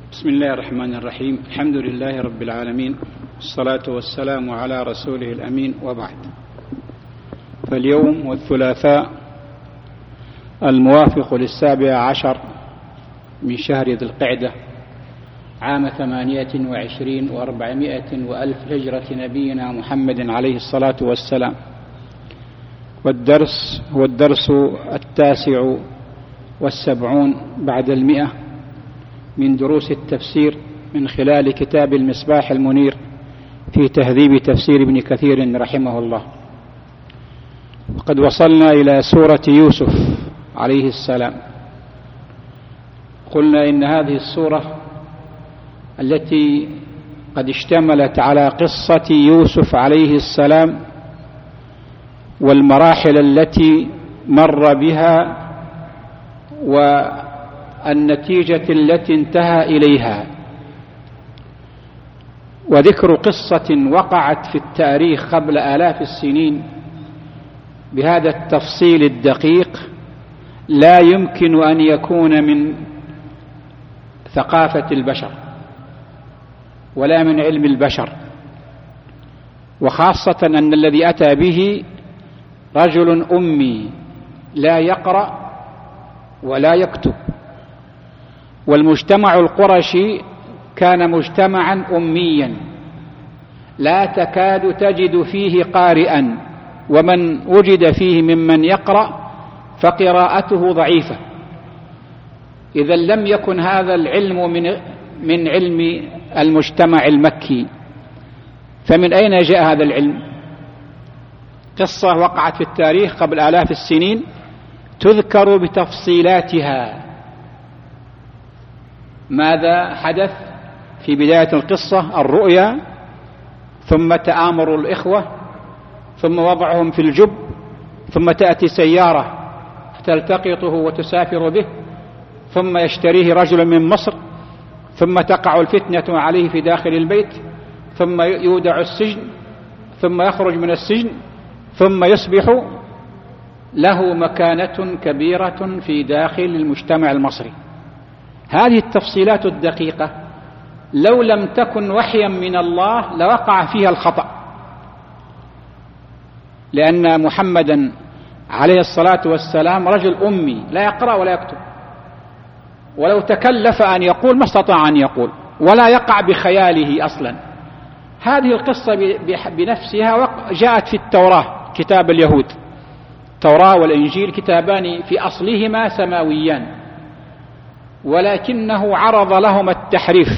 بسم الله الرحمن الرحيم. الحمد لله رب العالمين، والصلاة والسلام على رسوله الأمين، وبعد. فاليوم والثلاثاء الموافق 17 من شهر ذي القعدة عام 28 و400 وألف هجرة نبينا محمد عليه الصلاة والسلام، والدرس هو الدرس 79 بعد 100 من دروس التفسير من خلال كتاب المصباح المنير في تهذيب تفسير ابن كثير رحمه الله. وقد وصلنا إلى سورة يوسف عليه السلام. قلنا إن هذه السورة التي قد اشتملت على قصة يوسف عليه السلام والمراحل التي مر بها والنتيجة التي انتهى إليها، وذكر قصة وقعت في التاريخ قبل آلاف السنين بهذا التفصيل الدقيق لا يمكن أن يكون من ثقافة البشر ولا من علم البشر، وخاصة أن الذي أتى به رجل أمي لا يقرأ ولا يكتب، والمجتمع القرشي كان مجتمعا أميا لا تكاد تجد فيه قارئا، ومن وجد فيه ممن يقرأ فقراءته ضعيفة. إذا لم يكن هذا العلم من علم المجتمع المكي، فمن أين جاء هذا العلم؟ قصة وقعت في التاريخ قبل آلاف السنين تذكر بتفصيلاتها. ماذا حدث في بداية القصة؟ الرؤيا، ثم تآمر الإخوة، ثم وضعهم في الجب، ثم تأتي سيارة تلتقطه وتسافر به، ثم يشتريه رجل من مصر، ثم تقع الفتنة عليه في داخل البيت، ثم يودع السجن، ثم يخرج من السجن، ثم يصبح له مكانة كبيرة في داخل المجتمع المصري. هذه التفصيلات الدقيقة لو لم تكن وحيا من الله لوقع فيها الخطأ، لأن محمدا عليه الصلاة والسلام رجل أمي لا يقرأ ولا يكتب، ولو تكلف أن يقول ما استطاع أن يقول، ولا يقع بخياله أصلا. هذه القصة بنفسها جاءت في التوراة، كتاب اليهود. التوراة والإنجيل كتابان في أصلهما سماويان، ولكنه عرض لهم التحريف.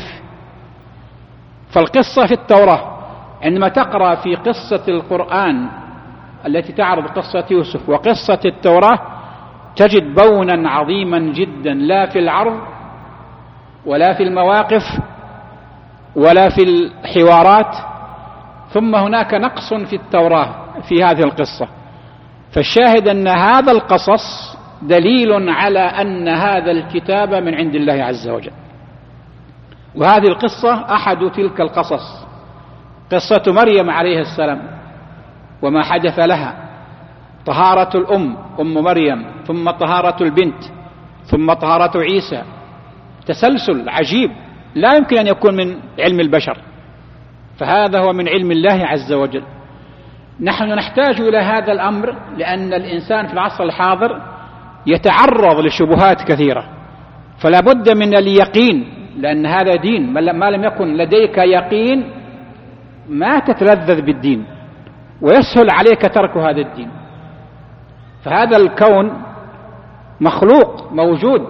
فالقصة في التوراة عندما تقرأ في قصة القرآن التي تعرض قصة يوسف وقصة التوراة تجد بونا عظيما جدا، لا في العرض ولا في المواقف ولا في الحوارات. ثم هناك نقص في التوراة في هذه القصة. فالشاهد أن هذا القصص دليل على أن هذا الكتاب من عند الله عز وجل. وهذه القصة أحد تلك القصص، قصة مريم عليه السلام وما حدث لها، طهارة الأم أم مريم، ثم طهارة البنت، ثم طهارة عيسى. تسلسل عجيب لا يمكن أن يكون من علم البشر، فهذا هو من علم الله عز وجل. نحن نحتاج إلى هذا الأمر لأن الإنسان في العصر الحاضر يتعرض لشبهات كثيرة، فلا بد من اليقين، لأن هذا دين. ما لم يكن لديك يقين ما تتلذذ بالدين ويسهل عليك ترك هذا الدين. فهذا الكون مخلوق موجود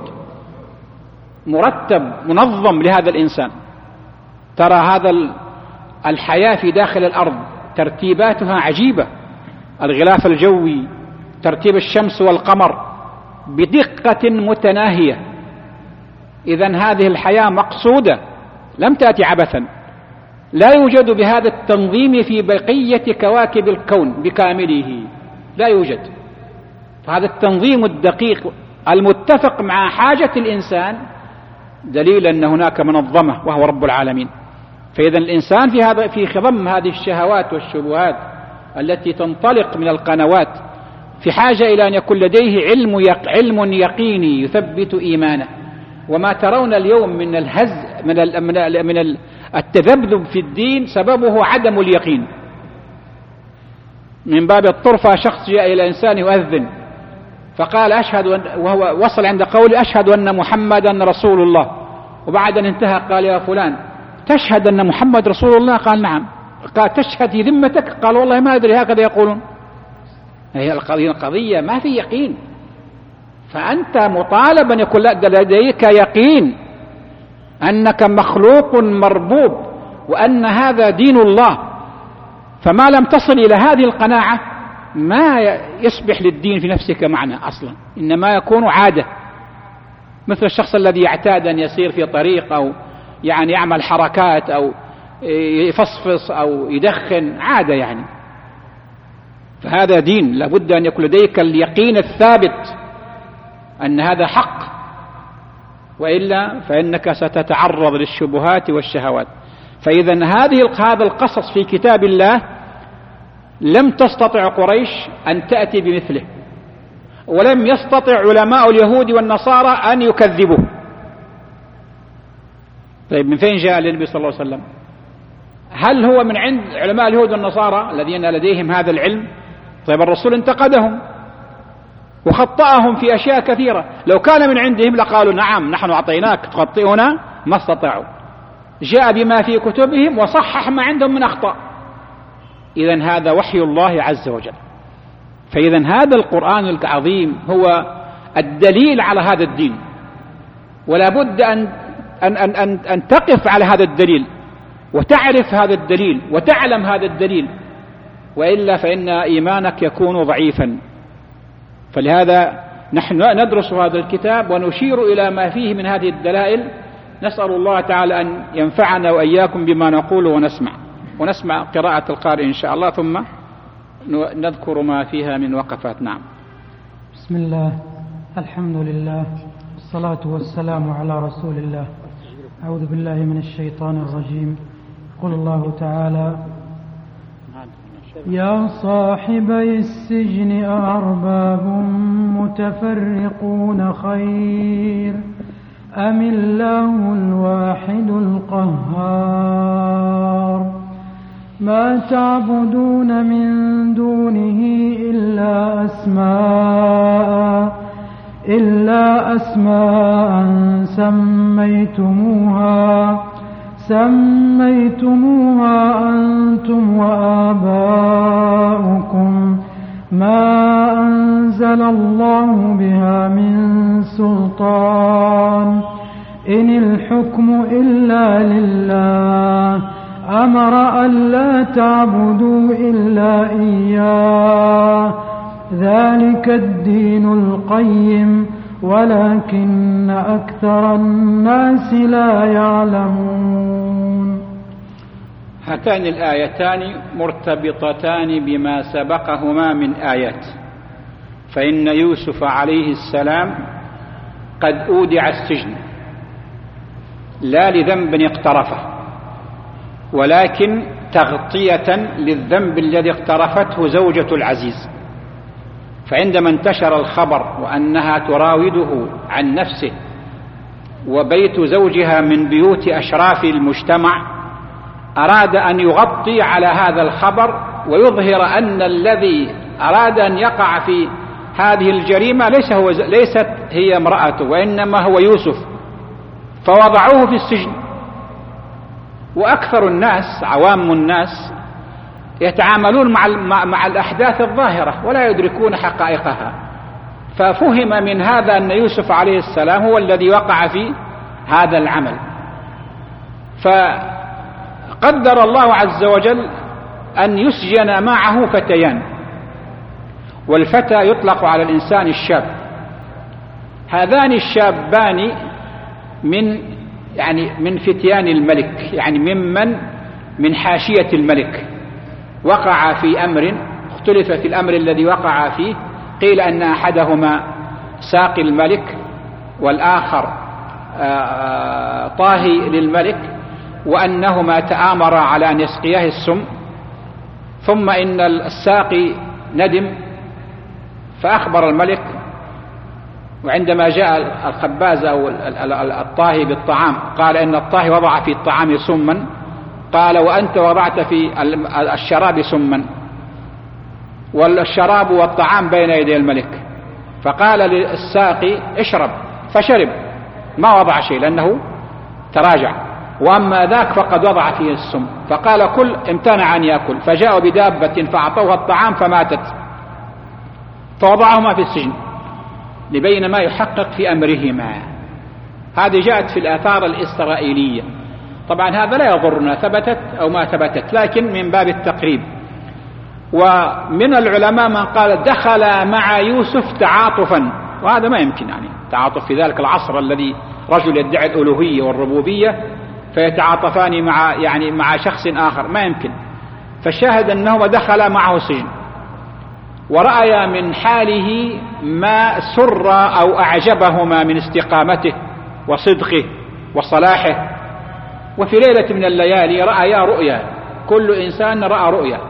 مرتب منظم لهذا الإنسان. ترى هذا الحياة في داخل الأرض ترتيباتها عجيبة، الغلاف الجوي، ترتيب الشمس والقمر بدقة متناهية. إذن هذه الحياة مقصودة لم تأتي عبثا، لا يوجد بهذا التنظيم في بقية كواكب الكون بكامله، لا يوجد. فهذا التنظيم الدقيق المتفق مع حاجة الإنسان دليل أن هناك منظمة وهو رب العالمين. فإذا الإنسان في خضم هذه الشهوات والشبهات التي تنطلق من القنوات في حاجة إلى أن يكون لديه علم يقيني يثبت إيمانه. وما ترون اليوم من الهز من التذبذب في الدين سببه عدم اليقين. من باب الطرفة شخص جاء إلى إنسان يؤذن فقال أشهد وهو وصل عند قوله أشهد أن محمدا رسول الله، وبعد أن انتهى قال يا فلان تشهد أن محمد رسول الله؟ قال نعم. قال تشهد في ذمتك؟ قال والله ما أدري هكذا يقولون. هي القضية ما في يقين، فأنت مطالب أن يكون لديك يقين أنك مخلوق مربوب وأن هذا دين الله. فما لم تصل إلى هذه القناعة ما يصبح للدين في نفسك معنى أصلا، إنما يكون عادة، مثل الشخص الذي يعتاد أن يسير في طريق أو يعني يعمل حركات أو يفصفص أو يدخن، عادة يعني. فهذا دين، لابد أن يكون لديك اليقين الثابت أن هذا حق، وإلا فإنك ستتعرض للشبهات والشهوات. فإذا هذا القصص في كتاب الله لم تستطع قريش أن تأتي بمثله، ولم يستطع علماء اليهود والنصارى أن يكذبوه. طيب من فين جاء للنبي صلى الله عليه وسلم؟ هل هو من عند علماء اليهود والنصارى الذين لديهم هذا العلم؟ طيب الرسول انتقدهم وخطأهم في أشياء كثيرة، لو كان من عندهم لقالوا نعم نحن أعطيناك تخطئنا، ما استطاعوا. جاء بما في كتبهم وصحح ما عندهم من أخطاء. إذن هذا وحي الله عز وجل. فإذا هذا القرآن العظيم هو الدليل على هذا الدين، ولا بد أن تقف على هذا الدليل وتعرف هذا الدليل وتعلم هذا الدليل، وإلا فإن إيمانك يكون ضعيفا. فلهذا نحن ندرس هذا الكتاب ونشير إلى ما فيه من هذه الدلائل. نسأل الله تعالى أن ينفعنا وإياكم بما نقول ونسمع قراءة القارئ إن شاء الله، ثم نذكر ما فيها من وقفات. نعم. بسم الله، الحمد لله، والصلاة والسلام على رسول الله. أعوذ بالله من الشيطان الرجيم. قل الله تعالى: يا صاحبي السجن أأرباب متفرقون خير أم الله الواحد القهار ما تعبدون من دونه إلا أسماء سميتموها أنتم وآباؤكم ما أنزل الله بها من سلطان إن الحكم إلا لله أمر ألا تعبدوا إلا إياه ذلك الدين القيم ولكن أكثر الناس لا يعلمون. هاتان الآيتان مرتبطتان بما سبقهما من آيات. فإن يوسف عليه السلام قد أودع السجن لا لذنب اقترفه، ولكن تغطية للذنب الذي اقترفته زوجة العزيز. فعندما انتشر الخبر وأنها تراوده عن نفسه وبيت زوجها من بيوت أشراف المجتمع، أراد أن يغطي على هذا الخبر ويظهر أن الذي أراد أن يقع في هذه الجريمة ليست هي امرأته، وإنما هو يوسف، فوضعوه في السجن. وأكثر الناس عوام الناس يتعاملون مع الأحداث الظاهرة ولا يدركون حقائقها، ففهم من هذا أن يوسف عليه السلام هو الذي وقع في هذا العمل. فقدر الله عز وجل أن يسجن معه فتيان، والفتى يطلق على الإنسان الشاب. هذان الشابان من فتيان الملك، يعني من حاشية الملك، وقع في أمر، اختلف في الأمر الذي وقع فيه. قيل أن أحدهما ساقي الملك والآخر طاهي للملك، وأنهما تآمرا على أن يسقياه السم، ثم إن الساقي ندم فأخبر الملك وعندما جاء الخباز أو الطاهي بالطعام قال إن الطاهي وضع في الطعام سما، قال وأنت وضعت في الشراب سما، والشراب والطعام بين يدي الملك. فقال للساقي اشرب، فشرب ما وضع شيء لأنه تراجع، وأما ذاك فقد وضع فيه السم. فقال كل، امتنع أن يأكل، فجاءوا بدابة فأعطوها الطعام فماتت، فوضعهما في السجن لبين ما يحقق في أمرهما. هذه جاءت في الآثار الإسرائيلية. طبعا هذا لا يضرنا ثبتت أو ما ثبتت، لكن من باب التقريب. ومن العلماء من قال دخل مع يوسف تعاطفا، وهذا ما يمكن، يعني تعاطف في ذلك العصر الذي رجل يدعي الألوهية والربوبية فيتعاطفان مع شخص آخر، ما يمكن. فالشاهد أنهما دخل معه السجن ورأيا من حاله ما سر أو أعجبهما من استقامته وصدقه وصلاحه. وفي ليلة من الليالي رأيا رؤيا، كل إنسان رأى رؤيا،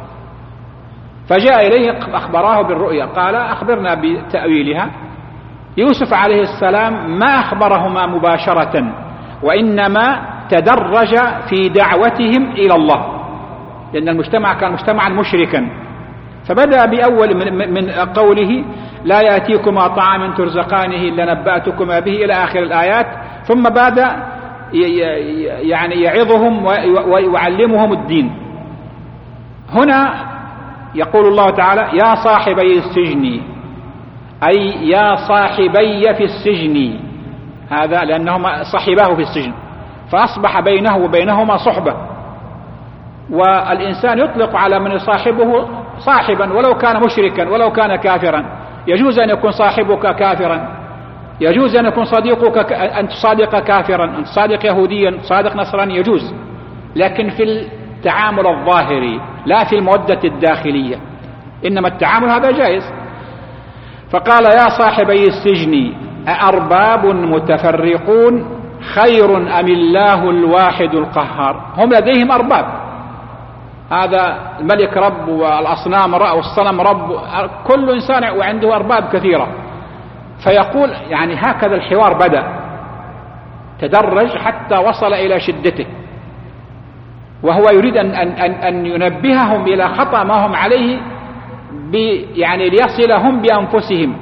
فجاء إليه أخبراه بالرؤيا، قال أخبرنا بتأويلها. يوسف عليه السلام ما أخبرهما مباشرة، وإنما تدرج في دعوتهم إلى الله، لأن المجتمع كان مجتمعا مشركا. فبدأ بأول من قوله لا يأتيكما طعام ترزقانه إلا نبأتكما به إلى آخر الآيات، ثم بدأ يعني يعظهم ويعلمهم الدين. هنا يقول الله تعالى يا صاحبي السجن، أي يا صاحبي في السجن، هذا لأنهما صحباه في السجن فأصبح بينه وبينهما صحبة. والإنسان يطلق على من يصاحبه صاحبا ولو كان مشركا ولو كان كافرا. يجوز أن يكون صاحبك كافرا، يجوز أن يكون صديقك أن تصادق كافرا، أن تصادق يهوديا، تصادق نصراني، يجوز، لكن في التعامل الظاهري لا في المودة الداخلية، إنما التعامل هذا جائز. فقال يا صاحبي السجن أأرباب متفرقون خير أم الله الواحد القهار. هم لديهم أرباب، هذا الملك رب والأصنام رب والصنم رب، كل إنسان وعنده أرباب كثيرة. فيقول يعني هكذا الحوار بدأ، تدرج حتى وصل إلى شدته، وهو يريد أن ينبههم إلى خطأ ما هم عليه، يعني ليصلهم بأنفسهم.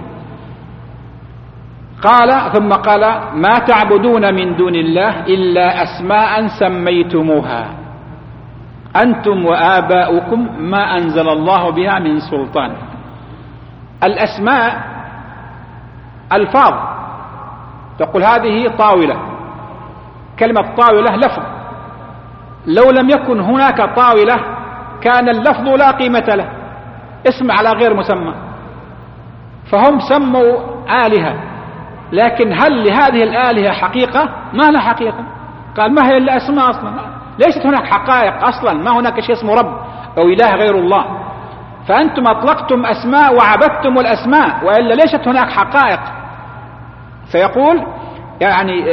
قال ثم قال ما تعبدون من دون الله إلا أسماء سميتموها أنتم وآباؤكم ما أنزل الله بها من سلطان. الأسماء ألفاظ، تقول هذه طاولة، كلمة طاولة لفظ، لو لم يكن هناك طاولة كان اللفظ لا قيمة له، اسم على غير مسمى. فهم سموا آلهة، لكن هل لهذه الآلهة حقيقة؟ ما لها حقيقة. قال ما هي إلا أسماء أصلا، ليست هناك حقائق أصلا، ما هناك شيء اسمه رب أو إله غير الله. فأنتم أطلقتم أسماء وعبدتم الأسماء، وإلا ليست هناك حقائق. فيقول يعني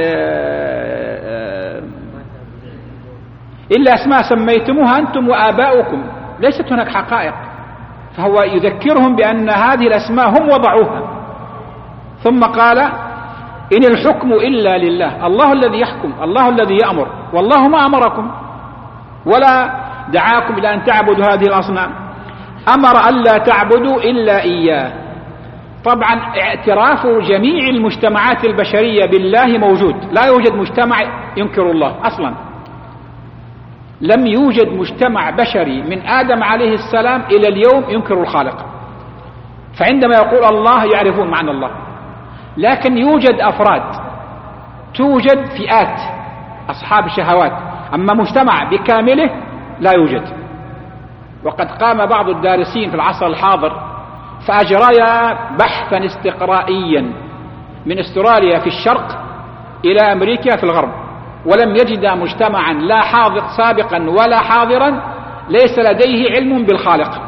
إلا أسماء سميتموها أنتم وآباؤكم، ليست هناك حقائق. فهو يذكرهم بأن هذه الأسماء هم وضعوها. ثم قال إن الحكم إلا لله، الله الذي يحكم، الله الذي يأمر، والله ما أمركم ولا دعاكم إلى أن تعبدوا هذه الأصنام، أمر ألا تعبدوا إلا إياه. طبعا اعتراف جميع المجتمعات البشرية بالله موجود، لا يوجد مجتمع ينكر الله أصلا، لم يوجد مجتمع بشري من آدم عليه السلام إلى اليوم ينكر الخالق. فعندما يقول الله يعرفون معنى الله، لكن يوجد أفراد، توجد فئات أصحاب شهوات، أما مجتمع بكامله لا يوجد. وقد قام بعض الدارسين في العصر الحاضر فأجريا بحثا استقرائيا من استراليا في الشرق إلى أمريكا في الغرب، ولم يجد مجتمعا لا حاضر سابقا ولا حاضرا ليس لديه علم بالخالق.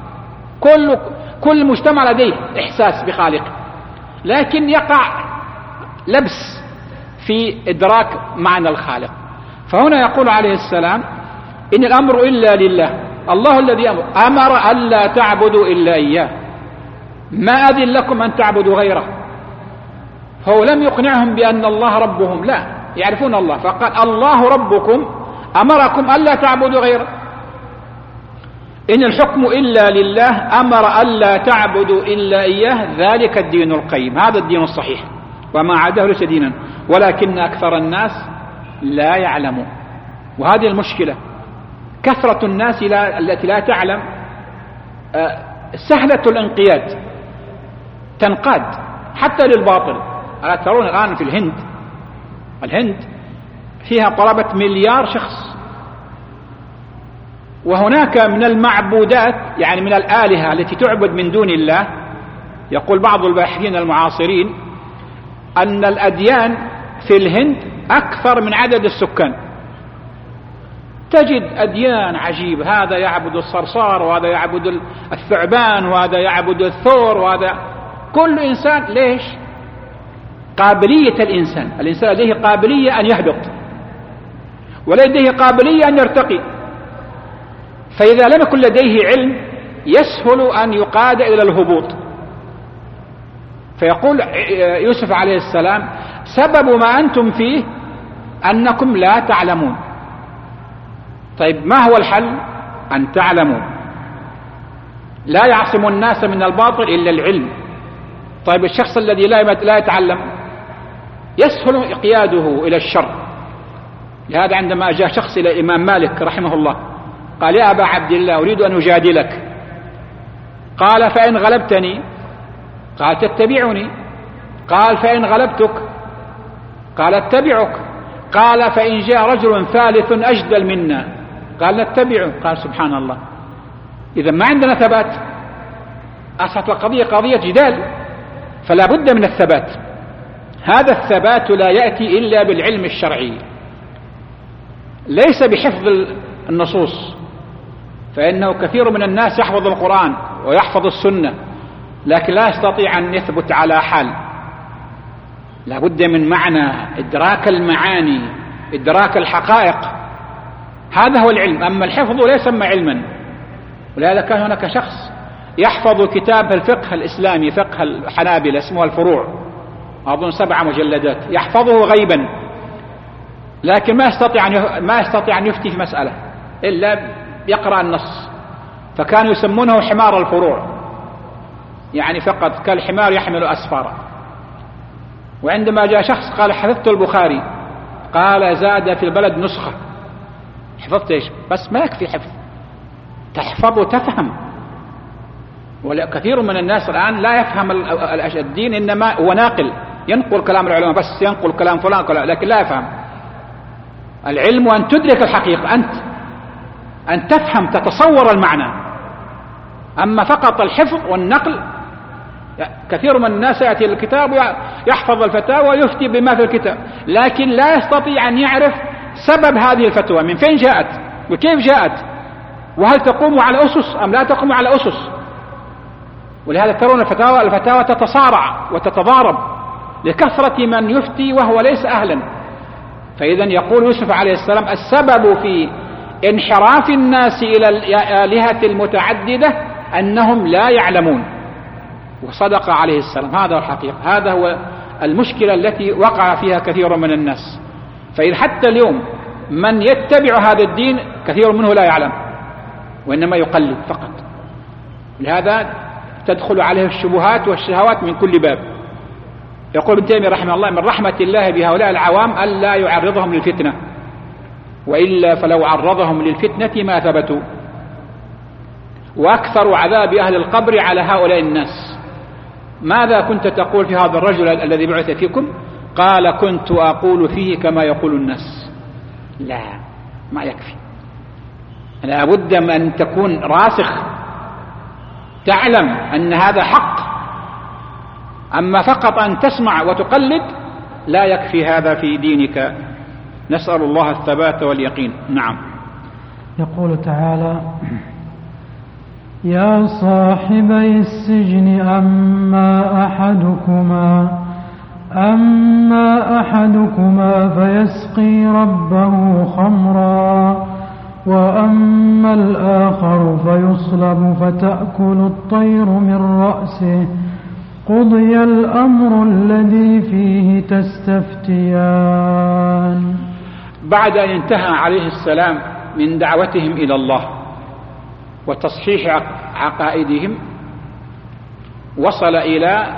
كل مجتمع لديه إحساس بخالقه، لكن يقع لبس في إدراك معنى الخالق. فهنا يقول عليه السلام إن الأمر إلا لله، الله الذي أمر ألا تعبدوا إلا إياه، ما أذن لكم أن تعبدوا غيره. هو لم يقنعهم بأن الله ربهم، لا، يعرفون الله، فقال الله ربكم أمركم ألا تعبدوا غيره، إن الحكم إلا لله أمر ألا تعبدوا إلا إياه، ذلك الدين القيم، هذا الدين الصحيح، وما عداه ليس دينا، ولكن أكثر الناس لا يعلمون. وهذه المشكلة، كثرة الناس التي لا تعلم سهلة الانقياد، تنقاد حتى للباطل. ترون الآن في الهند فيها قرابة 1 مليار شخص، وهناك من المعبودات، يعني من الآلهة التي تعبد من دون الله، يقول بعض الباحثين المعاصرين أن الأديان في الهند أكثر من عدد السكان. تجد أديان عجيبة، هذا يعبد الصرصار، وهذا يعبد الثعبان، وهذا يعبد الثور، وهذا كل إنسان. ليش؟ قابلية الإنسان لديه قابلية أن يهبط، ولديه قابلية أن يرتقي، فإذا لم يكن لديه علم يسهل أن يقاد إلى الهبوط. فيقول يوسف عليه السلام: سبب ما أنتم فيه أنكم لا تعلمون. طيب ما هو الحل؟ أن تعلموا. لا يعصم الناس من الباطل إلا العلم. طيب الشخص الذي لا يتعلم يسهل إقياده إلى الشر. لهذا عندما جاء شخص إلى الإمام مالك رحمه الله قال: يا أبا عبد الله، أريد أن أجادلك. قال: فإن غلبتني؟ قال: تتبعني. قال: فإن غلبتك؟ قال: اتبعك. قال: فإن جاء رجل ثالث أجدل منا؟ قال: نتبعه. قال: سبحان الله، إذا ما عندنا ثبات، أصبحت القضية قضية جدال، فلا بد من الثبات. هذا الثبات لا يأتي إلا بالعلم الشرعي، ليس بحفظ النصوص، فإنه كثير من الناس يحفظ القرآن ويحفظ السنة لكن لا يستطيع أن يثبت على حال. لا بد من معنى، إدراك المعاني، إدراك الحقائق، هذا هو العلم. أما الحفظ لا يسمى علما. ولهذا كان هناك شخص يحفظ كتاب الفقه الإسلامي، فقه الحنابلة، اسمه الفروع، أظن 7 مجلدات، يحفظه غيبا، لكن ما يستطيع أن يفتي في مسألة إلا يقرأ النص، فكانوا يسمونه حمار الفروع، يعني فقط كالحمار يحمل أسفارا. وعندما جاء شخص قال: حفظت البخاري، قال: زاد في البلد نسخة. حفظت إيش؟ بس ما يكفي حفظ، تحفظ وتفهم. وكثير من الناس الآن لا يفهم الدين، إنما هو ناقل، ينقل كلام العلماء، بس ينقل كلام فلان لكن لا يفهم. العلم أن تدرك الحقيقة، أن تفهم، تتصور المعنى. أما فقط الحفظ والنقل، كثير من الناس يأتي الكتاب يحفظ الفتاوى ويفتي بما في الكتاب، لكن لا يستطيع أن يعرف سبب هذه الفتوى، من فين جاءت وكيف جاءت، وهل تقوم على أسس أم لا تقوم على أسس. ولهذا ترون الفتاوى تتصارع وتتضارب لكثرة من يفتي وهو ليس أهلا. فإذا يقول يوسف عليه السلام: السبب في انحراف الناس إلى الآلهة المتعددة أنهم لا يعلمون. وصدق عليه السلام، هذا الحقيقة، هذا هو المشكلة التي وقع فيها كثير من الناس. فإذا حتى اليوم من يتبع هذا الدين كثير منه لا يعلم، وإنما يقلد فقط. لهذا تدخل عليه الشبهات والشهوات من كل باب. يقول ابن تيمية رحمه الله: من رحمة الله بهؤلاء العوام ألا يعرضهم للفتنة، وإلا فلو عرضهم للفتنة ما ثبتوا. وأكثر عذاب أهل القبر على هؤلاء الناس. ماذا كنت تقول في هذا الرجل الذي بعث فيكم؟ قال: كنت أقول فيه كما يقول الناس. لا، ما يكفي، لا بد من أن تكون راسخ، تعلم أن هذا حق. أما فقط أن تسمع وتقلد لا يكفي هذا في دينك. نسأل الله الثبات واليقين. نعم. يقول تعالى: يا صاحبي السجن أما أحدكما فيسقي ربه خمرا، وأما الآخر فيصلب فتأكل الطير من رأسه، قضي الأمر الذي فيه تستفتيان. بعد أن انتهى عليه السلام من دعوتهم إلى الله وتصحيح عقائدهم، وصل إلى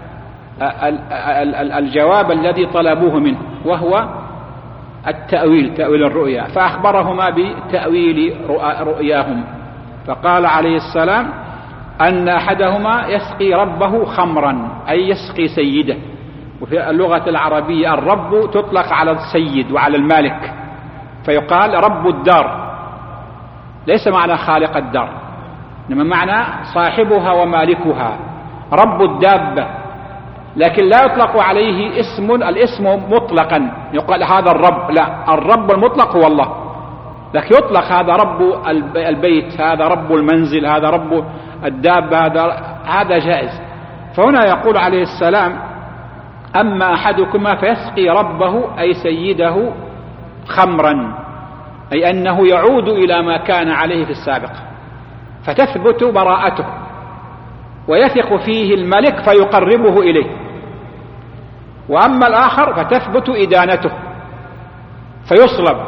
الجواب الذي طلبوه منه، وهو تأويل الرؤيا، فأخبرهما بتأويل رؤياهم. فقال عليه السلام أن أحدهما يسقي ربه خمرا، أي يسقي سيده. وفي اللغة العربية الرب تطلق على السيد وعلى المالك، فيقال رب الدار، ليس معنى خالق الدار، إنما معنى صاحبها ومالكها، رب الدابة. لكن لا يطلق عليه الاسم مطلقا، يقال هذا الرب، لا، الرب المطلق هو الله، لكن يطلق هذا رب البيت، هذا رب المنزل، هذا رب الدابة، هذا جائز. فهنا يقول عليه السلام أما أحدكما فيسقي ربه أي سيده خمرا، أي أنه يعود إلى ما كان عليه في السابق، فتثبت براءته ويثق فيه الملك فيقربه إليه. وأما الآخر فتثبت إدانته فيصلب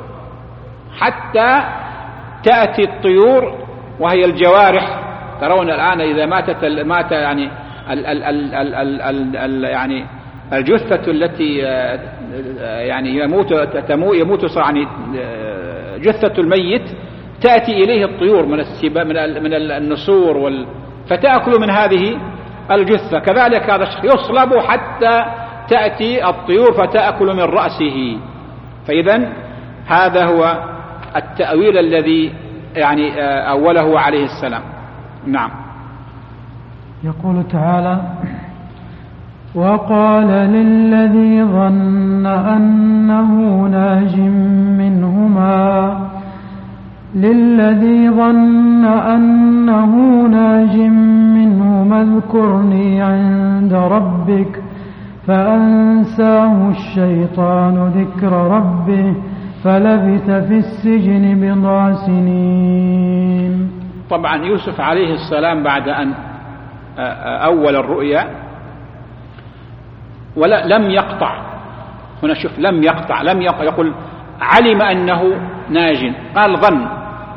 حتى تأتي الطيور وهي الجوارح. ترون الآن إذا مات يعني يعني الجثة التي يعني يموت يعني جثة الميت تأتي إليه الطيور من النسور فتأكل من هذه الجثة. كذلك هذا الشخص يصلب حتى تأتي الطيور فتأكل من رأسه. فإذن هذا هو التأويل الذي يعني أوله عليه السلام. نعم. يقول تعالى وقال للذي ظن أنه ناج منهما اذكرني عند ربك فأنساه الشيطان ذكر ربه فلبث في السجن بضع سنين. طبعا يوسف عليه السلام بعد أن أول الرؤيا لم يقطع، هنا شوف لم يقطع يقول علم أنه ناج، قال ظن.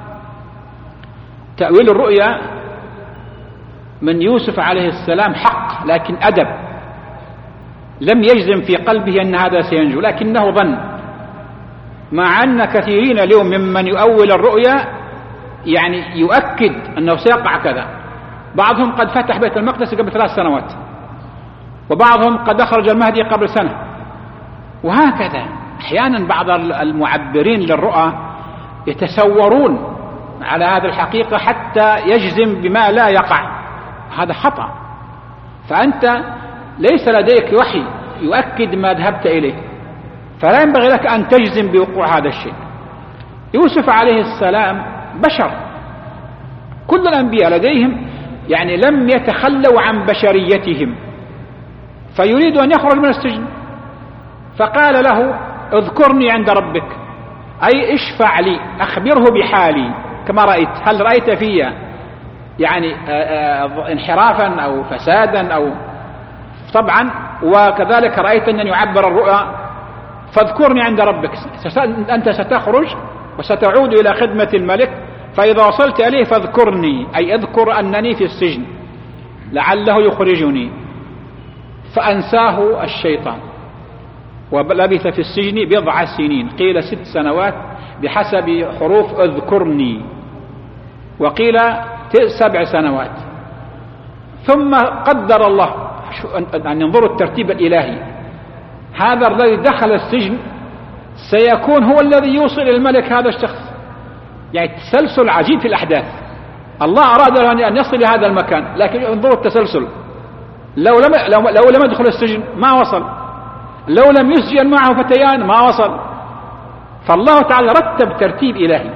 تأويل الرؤيا من يوسف عليه السلام حق، لكن أدب، لم يجزم في قلبه أن هذا سينجو، لكنه ظن. مع أن كثيرين اليوم ممن يؤول الرؤيا يعني يؤكد أنه سيقع كذا. بعضهم قد فتح بيت المقدس قبل 3 سنوات، وبعضهم قد أخرج المهدي قبل سنة، وهكذا. أحيانا بعض المعبرين للرؤى يتسورون على هذه الحقيقة حتى يجزم بما لا يقع، هذا خطأ. فأنت ليس لديك وحي يؤكد ما ذهبت إليه، فلا ينبغي لك أن تجزم بوقوع هذا الشيء. يوسف عليه السلام بشر، كل الأنبياء لديهم يعني لم يتخلوا عن بشريتهم، فيريد أن يخرج من السجن، فقال له اذكرني عند ربك، أي اشفع لي، أخبره بحالي كما رأيت، هل رأيت فيها يعني انحرافا أو فسادا أو طبعا، وكذلك رأيت أن يعبر الرؤى، فاذكرني عند ربك، أنت ستخرج وستعود إلى خدمة الملك، فإذا وصلت إليه فاذكرني، أي اذكر أنني في السجن لعله يخرجني. فأنساه الشيطان ولبث في السجن بضع سنين، قيل 6 سنوات بحسب حروف اذكرني، وقيل 7 سنوات. ثم قدر الله أن ينظروا الترتيب الإلهي، هذا الذي دخل السجن سيكون هو الذي يوصل الملك هذا الشخص، يعني تسلسل عجيب في الأحداث. الله أراد أن يصل إلى هذا المكان، لكن انظروا التسلسل، لو لم يدخل السجن ما وصل، لو لم يسجن معه فتيان ما وصل. فالله تعالى رتب ترتيب إلهي.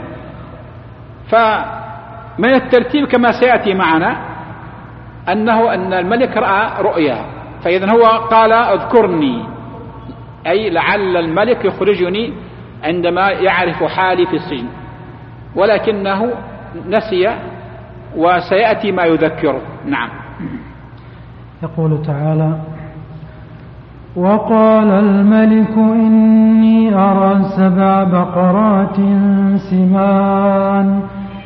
فمن الترتيب كما سيأتي معنا أن الملك رأى رؤيا، فإذن هو قال اذكرني، أي لعل الملك يخرجني عندما يعرف حالي في السجن، ولكنه نسي وسيأتي ما يذكره. نعم. يقول تعالى: وقال الملك إني أرى 7 بقرات سمان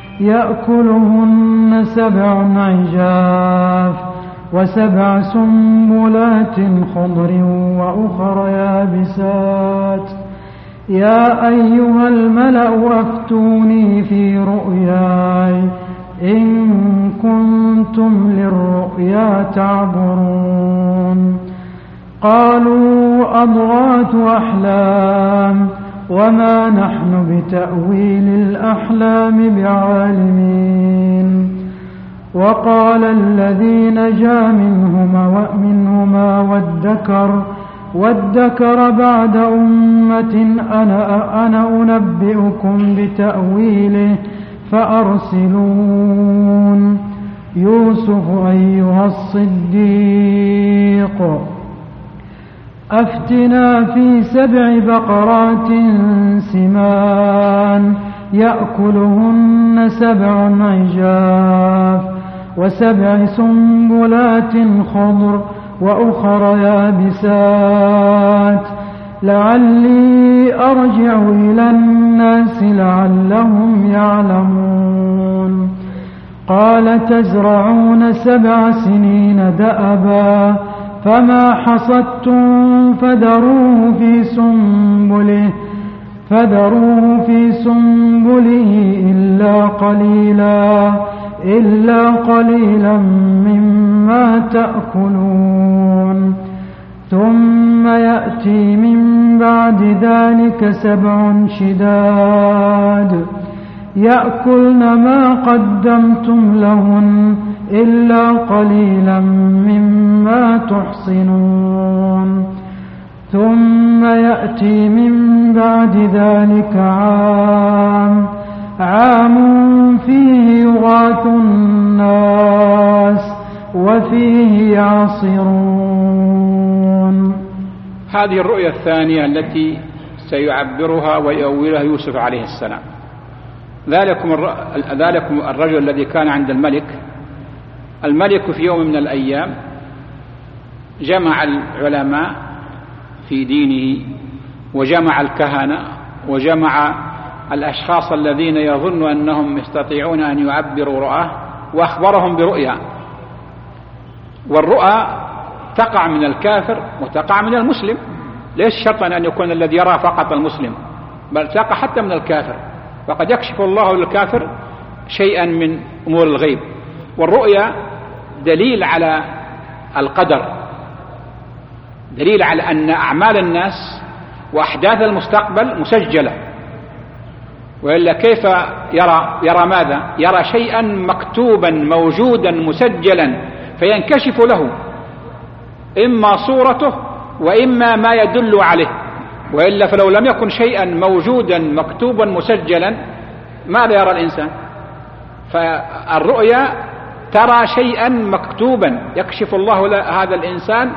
يأكلهن 7 عجاف و7 سنبلات خضر وأخر يابسات يا أيها الملأ أفتوني في رؤياي إن كنتم للرؤيا تعبرون. قالوا أضغاث أحلام وما نحن بتأويل الأحلام بعالمين. وقال الذي نجا منهما وادكر بعد أمة أنا أنبئكم بتأويله فأرسلون. يوسف أيها الصديق أفتنا في 7 بقرات سمان يأكلهن 7 عجاف و7 سنبلات خضر وأخر يابسات لعلي أرجع إلى الناس لعلهم يعلمون. قال تزرعون 7 سنين دأبا فما حصدتم فذروه في سنبله إلا قليلا مما تأكلون. ثم يأتي من بعد ذلك 7 شداد يأكلن ما قدمتم لهن إلا قليلا مما تحصنون. ثم يأتي من بعد ذلك عام فيه يغاث الناس وفيه يعصرون. هذه الرؤيا الثانية التي سيعبرها ويؤولها يوسف عليه السلام. ذلكم الرجل الذي كان عند الملك في يوم من الأيام جمع العلماء في دينه وجمع الكهنة وجمع الأشخاص الذين يظن أنهم يستطيعون أن يعبروا رؤاه وأخبرهم برؤيا. والرؤى تقع من الكافر وتقع من المسلم، ليس شرطا أن يكون الذي يرى فقط المسلم، بل تقع حتى من الكافر، فقد يكشف الله للكافر شيئا من أمور الغيب. والرؤيا دليل على القدر، دليل على أن أعمال الناس وأحداث المستقبل مسجلة، وإلا كيف يرى ماذا؟ يرى شيئا مكتوبا موجودا مسجلا فينكشف له إما صورته وإما ما يدل عليه، وإلا فلو لم يكن شيئا موجودا مكتوبا مسجلا ماذا يرى الإنسان؟ فالرؤيا ترى شيئا مكتوبا يكشف الله هذا الإنسان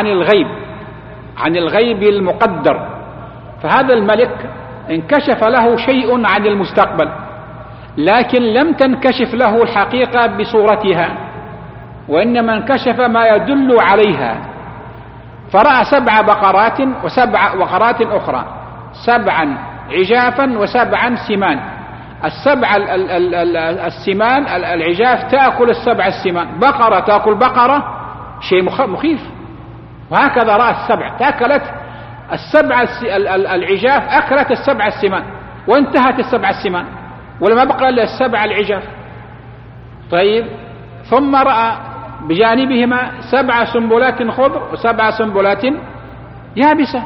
عن الغيب المقدر. فهذا الملك انكشف له شيء عن المستقبل، لكن لم تنكشف له الحقيقة بصورتها، وإنما انكشف ما يدل عليها. فرأى 7 بقرات و7 بقرات أخرى، 7 عجافا و7 سمان. 7 السمان العجاف تأكل 7 السمان، بقرة تأكل بقرة، شيء مخيف. وهكذا رأى 7 تأكلت 7 العجاف أكلت 7 السمان وانتهت 7 السمان ولما بقى إلا 7 العجاف. طيب، ثم رأى بجانبهما 7 سنبلات خضر و7 سنبلات يابسة،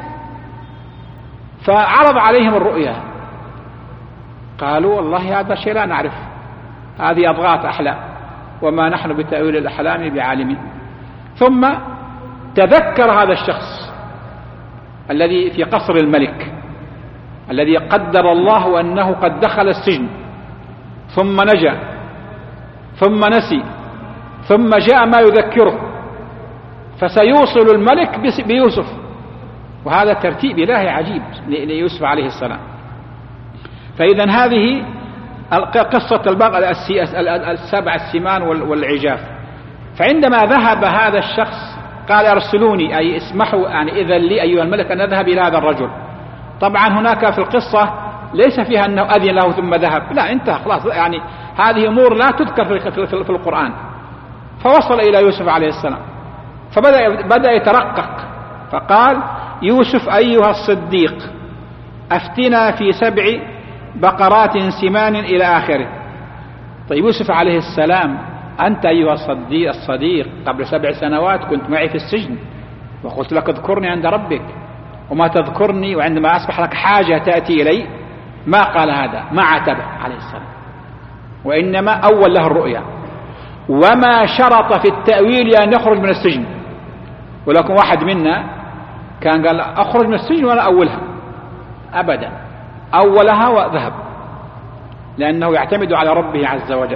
فعرض عليهم الرؤيا. قالوا والله هذا شيء لا نعرف، هذه أضغاث أحلام وما نحن بتأويل الأحلام بعالمين. ثم تذكر هذا الشخص الذي في قصر الملك، الذي قدر الله أنه قد دخل السجن ثم نجا ثم نسي ثم جاء ما يذكره، فسيوصل الملك بيوسف. وهذا ترتيب إلهي عجيب ليوسف عليه السلام. فإذا هذه قصة 7 السمان والعجاف. فعندما ذهب هذا الشخص قال ارسلوني، أي اسمحوا يعني إذن لي أيها الملك أن أذهب إلى هذا الرجل. طبعا هناك في القصة ليس فيها أنه أذن له ثم ذهب، لا انتهى خلاص، يعني هذه أمور لا تذكر في القرآن. فوصل إلى يوسف عليه السلام فبدأ يترقق، فقال يوسف أيها الصديق أفتنا في 7 بقرات سمان إلى آخره. طيب يوسف عليه السلام أنت أيها الصديق قبل 7 سنوات كنت معي في السجن وقلت لك اذكرني عند ربك وما تذكرني، وعندما أصبح لك حاجة تأتي إلي. ما قال هذا، ما عاتب عليه السلام، وإنما أول له الرؤيا، وما شرط في التأويل أن يخرج من السجن. ولكن واحد منا كان قال أخرج من السجن ولا أولها، أبدا، أولها وذهب، لأنه يعتمد على ربه عز وجل.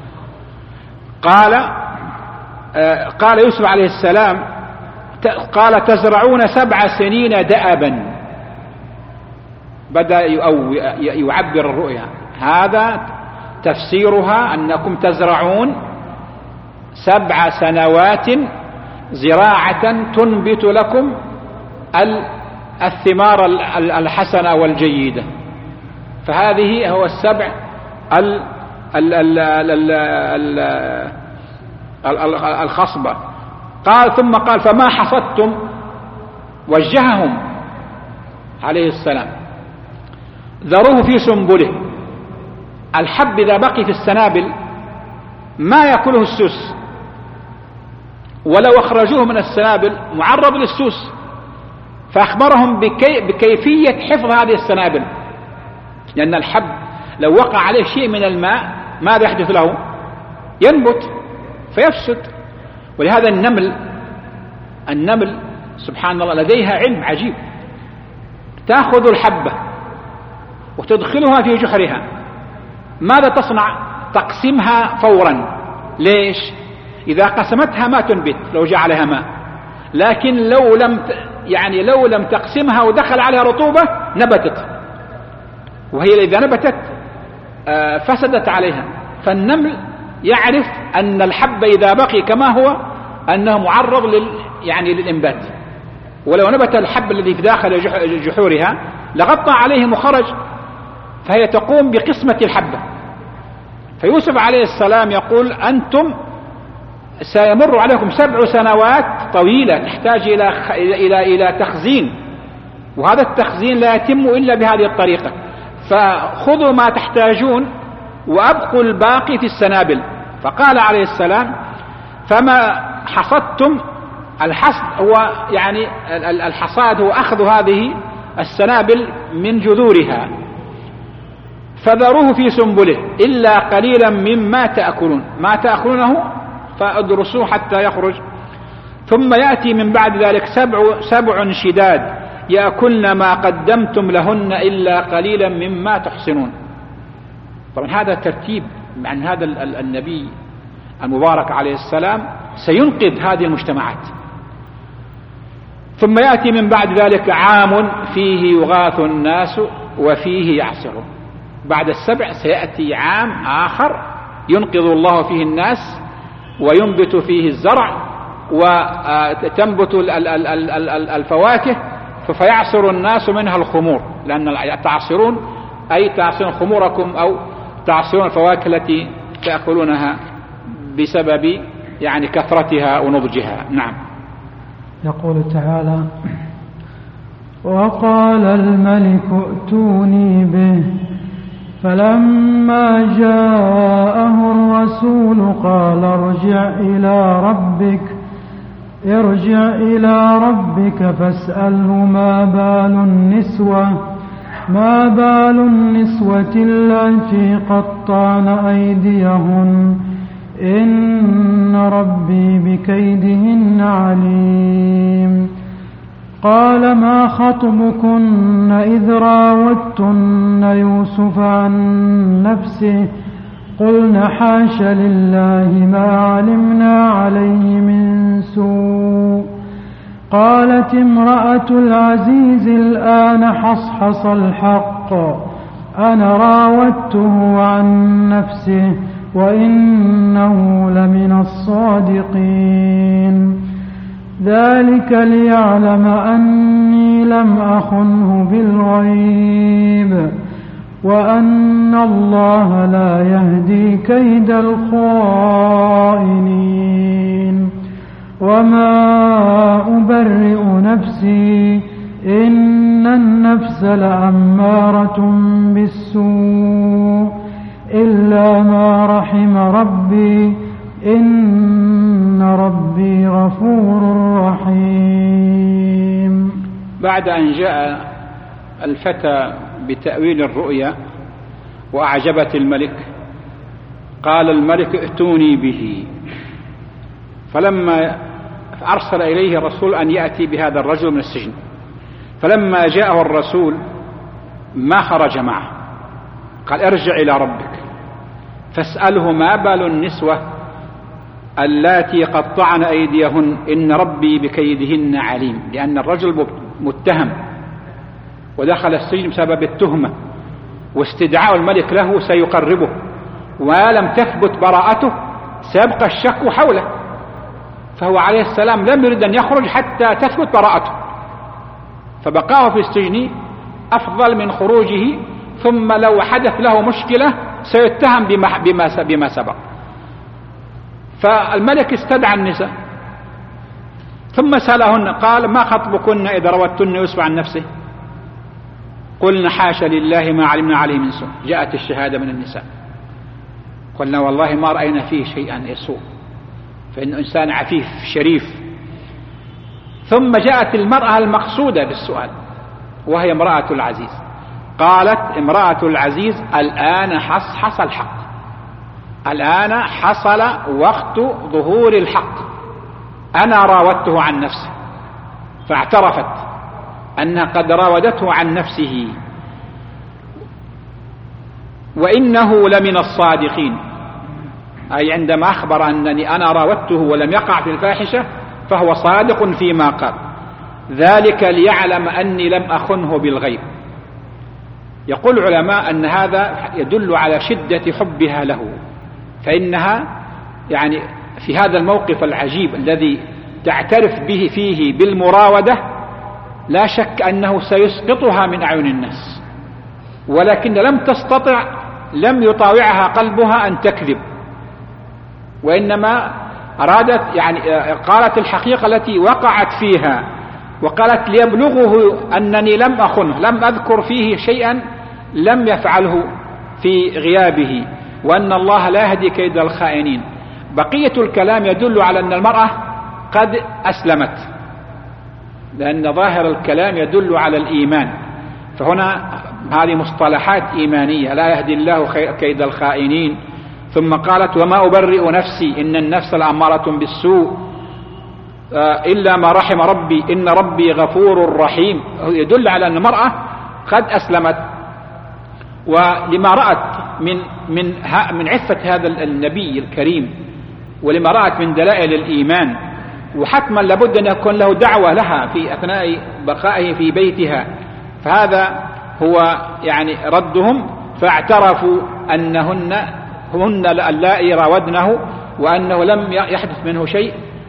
قال يوسف عليه السلام قال تزرعون 7 سنين دأبا. بدأ يعبر الرؤيا، هذا تفسيرها أنكم تزرعون 7 سنوات زراعة تنبت لكم الثمار الحسنة والجيدة. فهذه هو 7 الخصبة. ثم قال فما حصدتم، وجههم عليه السلام ذروه في سنبله. الحب إذا بقي في السنابل ما يأكله السوس، ولو أخرجوه من السنابل معرض للسوس. فأخبرهم بكيفية حفظ هذه السنابل، لأن الحب لو وقع عليه شيء من الماء ماذا يحدث له؟ ينبت فيفسد. ولهذا النمل سبحان الله لديها علم عجيب، تأخذ الحبة وتدخلها في جحرها، ماذا تصنع؟ تقسمها فورا. ليش؟ إذا قسمتها ما تنبت لو جاء عليها ماء، لكن لو لم تقسمها ودخل عليها رطوبة نبتت، وهي إذا نبتت فسدت عليها. فالنمل يعرف أن الحب إذا بقي كما هو أنه معرض للإنبات، ولو نبت الحب الذي في داخل جحورها لغطى عليه وخرج، فهي تقوم بقسمة الحبة. فيوسف عليه السلام يقول أنتم سيمر عليكم 7 سنوات طويلة تحتاج إلى تخزين، وهذا التخزين لا يتم إلا بهذه الطريقة. فخذوا ما تحتاجون وأبقوا الباقي في السنابل. فقال عليه السلام فما حصدتم، الحصد هو الحصاد هو أخذ هذه السنابل من جذورها، فذروه في سنبله إلا قليلا مما تأكلون، ما تأكلونه فادرسوه حتى يخرج. ثم يأتي من بعد ذلك 7 شداد يأكلن ما قدمتم لهن إلا قليلا مما تحسنون. طبعا هذا ترتيب عن هذا النبي المبارك عليه السلام سينقذ هذه المجتمعات. ثم يأتي من بعد ذلك عام فيه يغاث الناس وفيه يعصرون. بعد 7 سيأتي عام آخر ينقذ الله فيه الناس وينبت فيه الزرع وتنبت الفواكه، فيعصر الناس منها الخمور، لأن تعصرون أي تعصرون خموركم أو تعصرون الفواكه التي تأكلونها بسبب كثرتها ونضجها. نعم. يقول تعالى وقال الملك ائتوني به فلما جاءه الرسول قال ارجع إلى ربك فاسأله ما بال النسوة اللاتي قطعن أيديهن إن ربي بكيدهن عليم. قال ما خطبكن إذ راوتن يوسف عن نفسه قلن حاش لله ما علمنا عليه من سوء. قالت امرأة العزيز الآن حصحص الحق أنا راودته عن نفسه وإنه لمن الصادقين ذلك ليعلم أني لم أخنه بالغيب وأن الله لا يهدي كيد الخائنين وما أبرئ نفسي إن النفس لأمارة بالسوء إلا ما رحم ربي إن ربي غفور رحيم. بعد أن جاء الفتى بتأويل الرؤيا وأعجبت الملك قال الملك ائتوني به، فلما أرسل إليه الرسول أن يأتي بهذا الرجل من السجن، فلما جاءه الرسول ما خرج معه، قال ارجع إلى ربك فاسأله ما بال النسوة اللاتي قطعن أيديهن إن ربي بكيدهن عليم، لأن الرجل متهم ودخل السجن بسبب التهمة، واستدعاء الملك له سيقربه، وما لم تثبت براءته سيبقى الشك حوله، فهو عليه السلام لم يرد أن يخرج حتى تثبت براءته، فبقاه في السجن أفضل من خروجه، ثم لو حدث له مشكلة سيتهم بما سبق. فالملك استدعى النساء ثم سألهن قال ما خطبكن إذا روتن يوسف عن نفسه؟ قلنا حاشا لله ما علمنا عليه من سوء. جاءت الشهادة من النساء، قلنا والله ما رأينا فيه شيئا يسوء، فإنه إنسان عفيف شريف. ثم جاءت المرأة المقصودة بالسؤال وهي امرأة العزيز، قالت امرأة العزيز الآن حصل الحق، الآن حصل وقت ظهور الحق، أنا راودته عن نفسه، فاعترفت أنها قد راودته عن نفسه وإنه لمن الصادقين، أي عندما أخبر أنني أنا راودته ولم يقع في الفاحشة فهو صادق فيما قال، ذلك ليعلم أني لم أخنه بالغيب. يقول العلماء أن هذا يدل على شدة حبها له، فإنها يعني في هذا الموقف العجيب الذي تعترف به فيه بالمراودة لا شك أنه سيسقطها من أعين الناس، ولكن لم تستطع، لم يطاوعها قلبها أن تكذب، وإنما أرادت يعني قالت الحقيقة التي وقعت فيها، وقالت ليبلغه أنني لم أخنه، لم أذكر فيه شيئا لم يفعله في غيابه، وأن الله لا يهدي كيد الخائنين. بقية الكلام يدل على أن المرأة قد أسلمت، لأن ظاهر الكلام يدل على الإيمان، فهنا هذه مصطلحات إيمانية، لا يهدي الله كيد الخائنين. ثم قالت وما أبرئ نفسي إن النفس لأمارة بالسوء إلا ما رحم ربي إن ربي غفور رحيم، يدل على أن المرأة قد أسلمت، ولما رأت من عفة هذا النبي الكريم، ولما رأت من دلائل الإيمان، وحتما لابد أن يكون له دعوة لها في أثناء بقائه في بيتها، فهذا هو يعني ردهم، فاعترفوا أنهن اللائي راودنه وأنه لم يحدث منه شيء،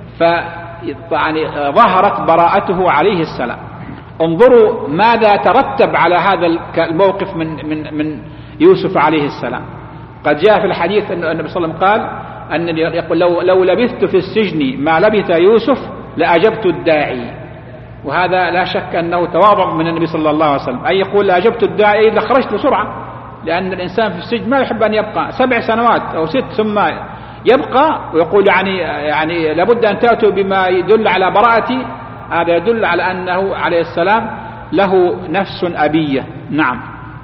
فظهرت براءته عليه السلام. انظروا ماذا ترتب على هذا الموقف من يوسف عليه السلام. قد جاء في الحديث أن النبي صلى الله عليه وسلم قال أن يقول لو لبثت في السجن ما لبث يوسف لأجبت الداعي، وهذا لا شك أنه تواضع من النبي صلى الله عليه وسلم، أي يقول لأجبت الداعي لخرجت بسرعة، لأن الإنسان في السجن ما يحب أن يبقى 7 سنوات أو 6 ثم يبقى، ويقول يعني لابد أن تأتوا بما يدل على براءتي، هذا يدل على أنه عليه السلام له نفس أبية. نعم.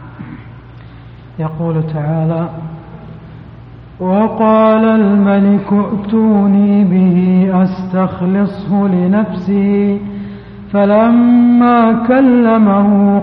يقول تعالى وقال الملك ائتوني به أستخلصه لنفسي، فلما كلمه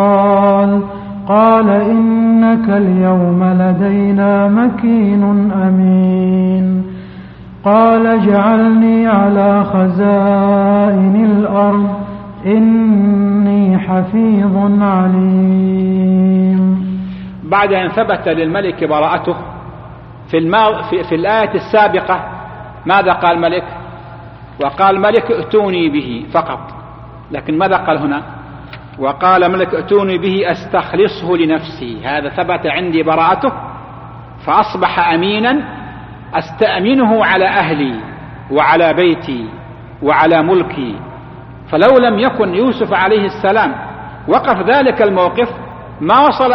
قال إنك اليوم لدينا مكين أمين. قال اجعلني على خزائن الأرض إني حفيظ عليم. بعد أن ثبت للملك براءته في الآية السابقة ماذا قال الملك؟ وقال الملك ائتوني به فقط، لكن ماذا قال هنا؟ وقال الملك ائتوني به أستخلصه لنفسي. هذا ثبت عندي براءته فأصبح أمينا أستأمنه على أهلي وعلى بيتي وعلى ملكي. فلو لم يكن يوسف عليه السلام وقف ذلك الموقف ما وصل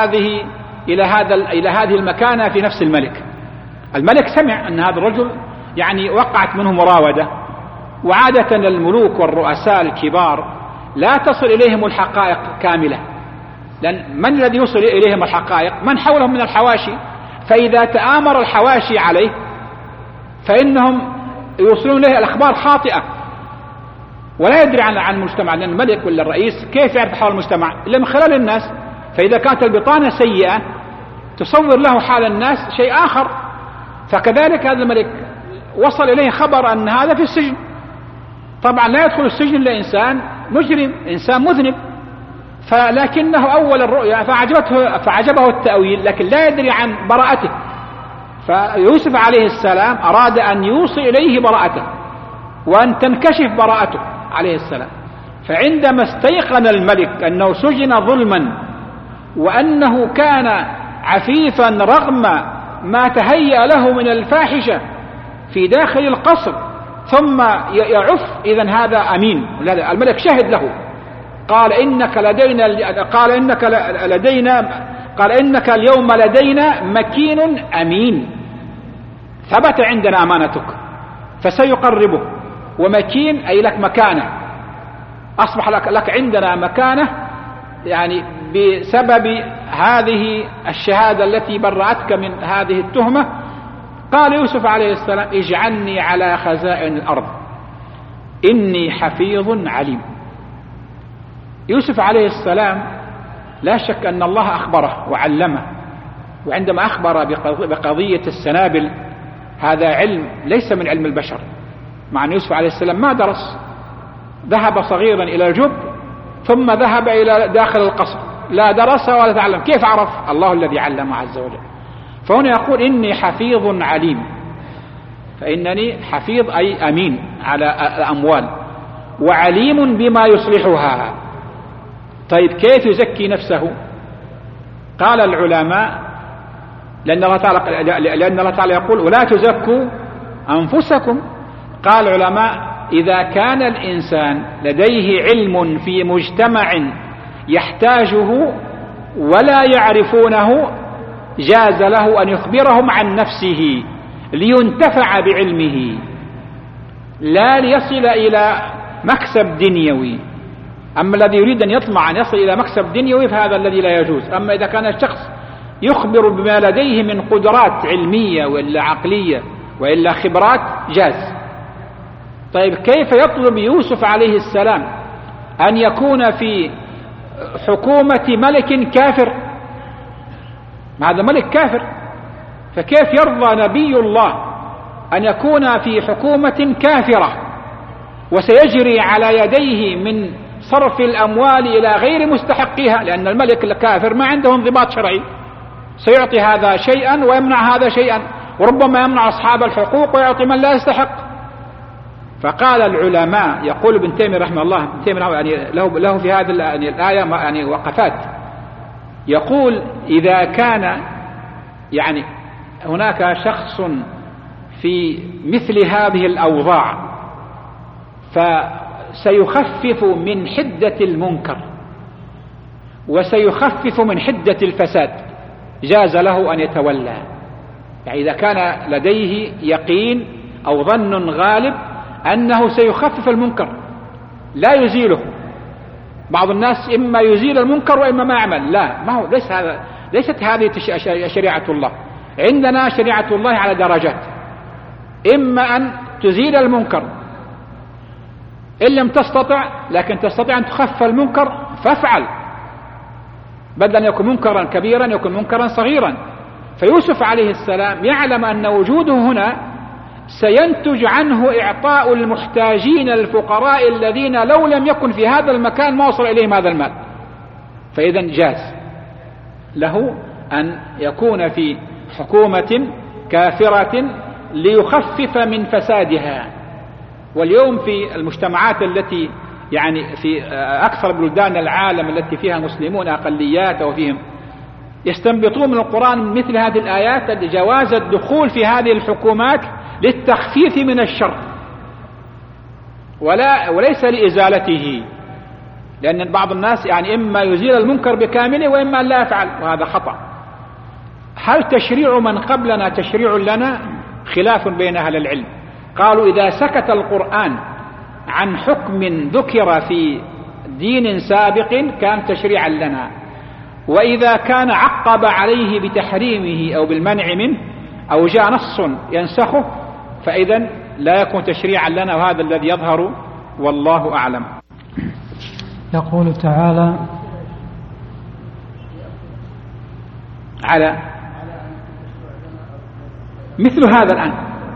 إلى هذه المكانة في نفس الملك. الملك سمع أن هذا الرجل يعني وقعت منه مراودة، وعادة الملوك والرؤساء الكبار لا تصل إليهم الحقائق كاملة، لأن من الذي يوصل إليهم الحقائق؟ من حولهم من الحواشي، فإذا تآمر الحواشي عليه فإنهم يوصلون إليه الأخبار خاطئة ولا يدري عن المجتمع، لأن الملك ولا الرئيس كيف يعرف حول المجتمع إلا من خلال الناس. فإذا كانت البطانة سيئة تصور له حال الناس شيء آخر. فكذلك هذا الملك وصل إليه خبر أن هذا في السجن. طبعا لا يدخل السجن إلا إنسان مجرم، إنسان مذنب، فلكنه أول الرؤيا فعجبه التأويل، لكن لا يدري عن براءته. فيوسف عليه السلام أراد أن يوصي إليه براءته وأن تنكشف براءته عليه السلام. فعندما استيقن الملك أنه سجن ظلما وأنه كان عفيفا رغم ما تهيأ له من الفاحشة في داخل القصر ثم يعف، إذن هذا أمين. الملك شهد له، قال إنك اليوم لدينا مكين أمين، ثبت عندنا أمانتك فسيقربه. ومكين أي لك مكانة، أصبح لك عندنا مكانة يعني بسبب هذه الشهادة التي برأتك من هذه التهمة. قال يوسف عليه السلام اجعلني على خزائن الأرض إني حفيظ عليم. يوسف عليه السلام لا شك أن الله أخبره وعلمه، وعندما أخبر بقضية السنابل هذا علم ليس من علم البشر، مع أن يوسف عليه السلام ما درس، ذهب صغيرا إلى الجب ثم ذهب إلى داخل القصر، لا درس ولا تعلم، كيف عرف؟ الله الذي علم عز وجل. فهنا يقول إني حفيظ عليم، فإنني حفيظ أي أمين على الأموال وعليم بما يصلحها. طيب كيف يزكي نفسه؟ قال العلماء لأن الله تعالى يقول ولا تزكوا أنفسكم. قال العلماء إذا كان الإنسان لديه علم في مجتمع يحتاجه ولا يعرفونه جاز له أن يخبرهم عن نفسه لينتفع بعلمه لا ليصل إلى مكسب دنيوي. أما الذي يريد أن يطمع أن يصل إلى مكسب دنيوي فهذا الذي لا يجوز. أما إذا كان الشخص يخبر بما لديه من قدرات علمية وإلا عقلية وإلا خبرات جاز. طيب كيف يطلب يوسف عليه السلام أن يكون في حكومة ملك كافر؟ هذا ملك كافر، فكيف يرضى نبي الله أن يكون في حكومة كافرة وسيجري على يديه من صرف الأموال إلى غير مستحقها؟ لأن الملك الكافر ما عنده انضباط شرعي، سيعطي هذا شيئا ويمنع هذا شيئا، وربما يمنع أصحاب الحقوق ويعطي من لا يستحق. فقال العلماء، يقول ابن تيمية رحمه الله، ابن تيمية يعني له في هذه الآية يعني وقفات، يقول إذا كان يعني هناك شخص في مثل هذه الأوضاع فسيخفف من حدة المنكر وسيخفف من حدة الفساد جاز له أن يتولى. يعني إذا كان لديه يقين أو ظن غالب أنه سيخفف المنكر لا يزيله. بعض الناس إما يزيل المنكر وإما ما يعمل، لا، ما هو ليست هذه شريعة الله. عندنا شريعة الله على درجات، إما أن تزيل المنكر إن لم تستطع، لكن تستطيع أن تخفف المنكر فافعل، بدل أن يكون منكرا كبيرا يكون منكرا صغيرا. فيوسف عليه السلام يعلم أن وجوده هنا سينتج عنه إعطاء المحتاجين الفقراء الذين لو لم يكن في هذا المكان ما وصل إليهم هذا المال. فإذا جاز له أن يكون في حكومة كافرة ليخفف من فسادها. واليوم في المجتمعات التي يعني في أكثر بلدان العالم التي فيها مسلمون أقليات أو فيهم يستنبطون من القرآن مثل هذه الآيات جواز الدخول في هذه الحكومات للتخفيف من الشر وليس لإزالته، لأن بعض الناس يعني إما يزيل المنكر بكامله وإما لا يفعل، وهذا خطأ. هل تشريع من قبلنا تشريع لنا؟ خلاف بين أهل العلم. قالوا إذا سكت القرآن عن حكم ذكر في دين سابق كان تشريعا لنا، وإذا كان عقب عليه بتحريمه أو بالمنع منه أو جاء نص ينسخه فإذن لا يكون تشريعا لنا، وهذا الذي يظهر والله أعلم. يقول تعالى على مثل هذا الآن،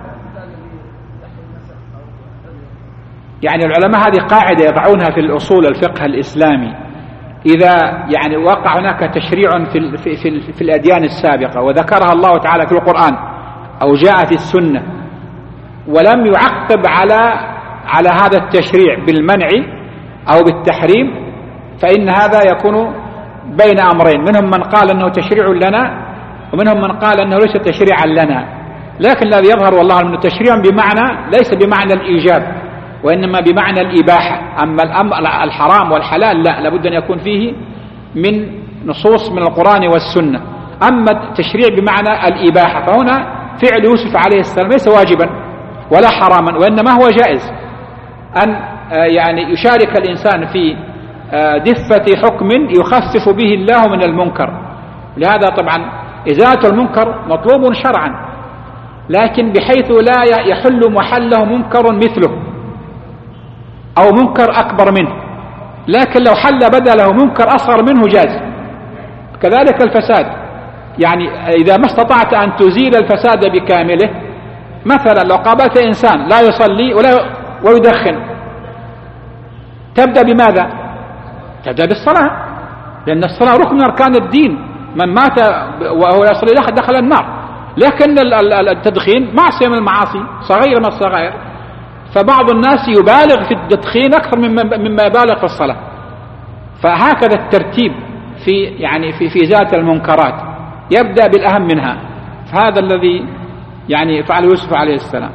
يعني العلماء هذه قاعدة يضعونها في الأصول الفقه الإسلامي، إذا يعني وقع هناك تشريع في الأديان السابقة وذكرها الله تعالى في القرآن أو جاء في السنة ولم يعقب على هذا التشريع بالمنع أو بالتحريم، فإن هذا يكون بين أمرين، منهم من قال أنه تشريع لنا ومنهم من قال أنه ليس تشريعا لنا. لكن الذي يظهر والله أنه تشريع بمعنى ليس بمعنى الإيجاب وإنما بمعنى الإباحة. أما الأمر الحرام والحلال لا، لابد أن يكون فيه من نصوص من القرآن والسنة. أما التشريع بمعنى الإباحة فهنا فعل يوسف عليه السلام ليس واجبا ولا حراما، وإنما هو جائز أن يعني يشارك الإنسان في دفة حكم يخفف به الله من المنكر. لهذا طبعا إزالة المنكر مطلوب شرعا، لكن بحيث لا يحل محله منكر مثله أو منكر أكبر منه، لكن لو حل بدله منكر أصغر منه جاز. كذلك الفساد، يعني إذا ما استطعت أن تزيل الفساد بكامله، مثلا لو قابلت إنسان لا يصلي ويدخن، تبدأ بماذا؟ تبدأ بالصلاة، لأن الصلاة ركن من أركان الدين، من مات وهو يصلي دخل النار. لكن التدخين معصية من المعاصي، صغيرة من الصغائر، فبعض الناس يبالغ في التدخين أكثر مما يبالغ في الصلاة. فهكذا الترتيب في إزالة المنكرات، يبدأ بالأهم منها، فهذا الذي يعني فعل يوسف عليه السلام.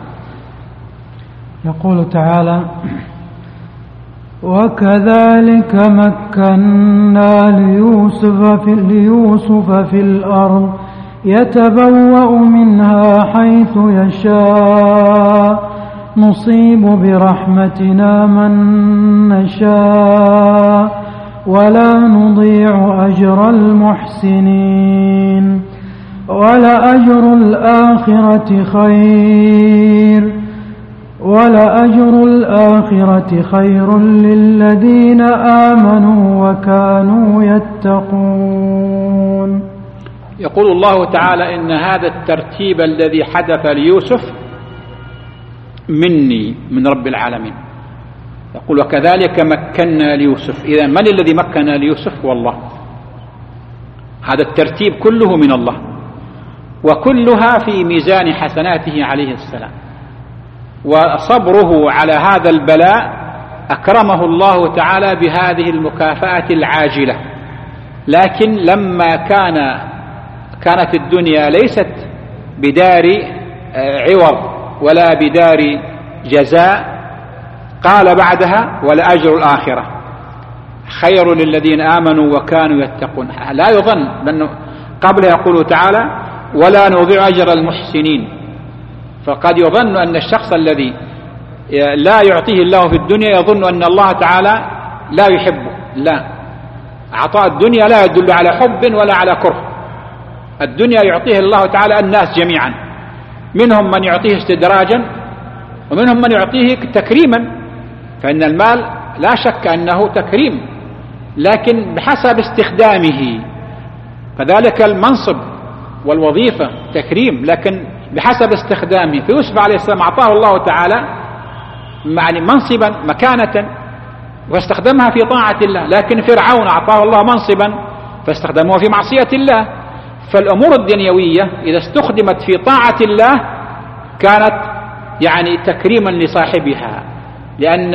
يقول تعالى: وكذلك مكنا ليوسف في الأرض يتبوأ منها حيث يشاء نصيب برحمتنا من نشاء ولا نضيع أجر المحسنين ولأجر الآخرة خير للذين آمنوا وكانوا يتقون. يقول الله تعالى: إن هذا الترتيب الذي حدث ليوسف مني من رب العالمين. يقول: وكذلك مكنا ليوسف. إذا من الذي مكن ليوسف؟ والله. هذا الترتيب كله من الله، وكلها في ميزان حسناته عليه السلام. وصبره على هذا البلاء أكرمه الله تعالى بهذه المكافأة العاجلة. لكن لما كانت الدنيا ليست بدار عوض ولا بدار جزاء، قال بعدها: ولأجر الآخرة خير للذين آمنوا وكانوا يتقون. لا يظن، لأنه قبل يقول تعالى: ولا نضيع أجر المحسنين. فقد يظن أن الشخص الذي لا يعطيه الله في الدنيا يظن أن الله تعالى لا يحبه. لا، عطاء الدنيا لا يدل على حب ولا على كره. الدنيا يعطيه الله تعالى الناس جميعا، منهم من يعطيه استدراجا ومنهم من يعطيه تكريما، فإن المال لا شك أنه تكريم، لكن بحسب استخدامه. كذلك المنصب والوظيفة تكريم، لكن بحسب استخدامه. فيوسف عليه السلام أعطاه الله تعالى يعني منصبا مكانة واستخدمها في طاعة الله، لكن فرعون أعطاه الله منصبا فاستخدمه في معصية الله. فالأمور الدنيوية إذا استخدمت في طاعة الله كانت يعني تكريما لصاحبها، لأن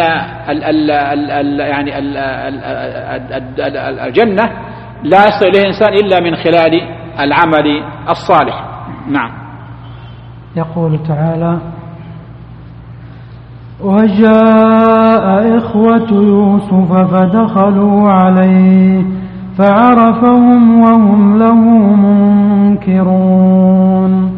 الجنة لا يصل إليه الإنسان إلا من خلال العمل الصالح. نعم. يقول تعالى: وجاء إخوة يوسف فدخلوا عليه فعرفهم وهم له منكرون،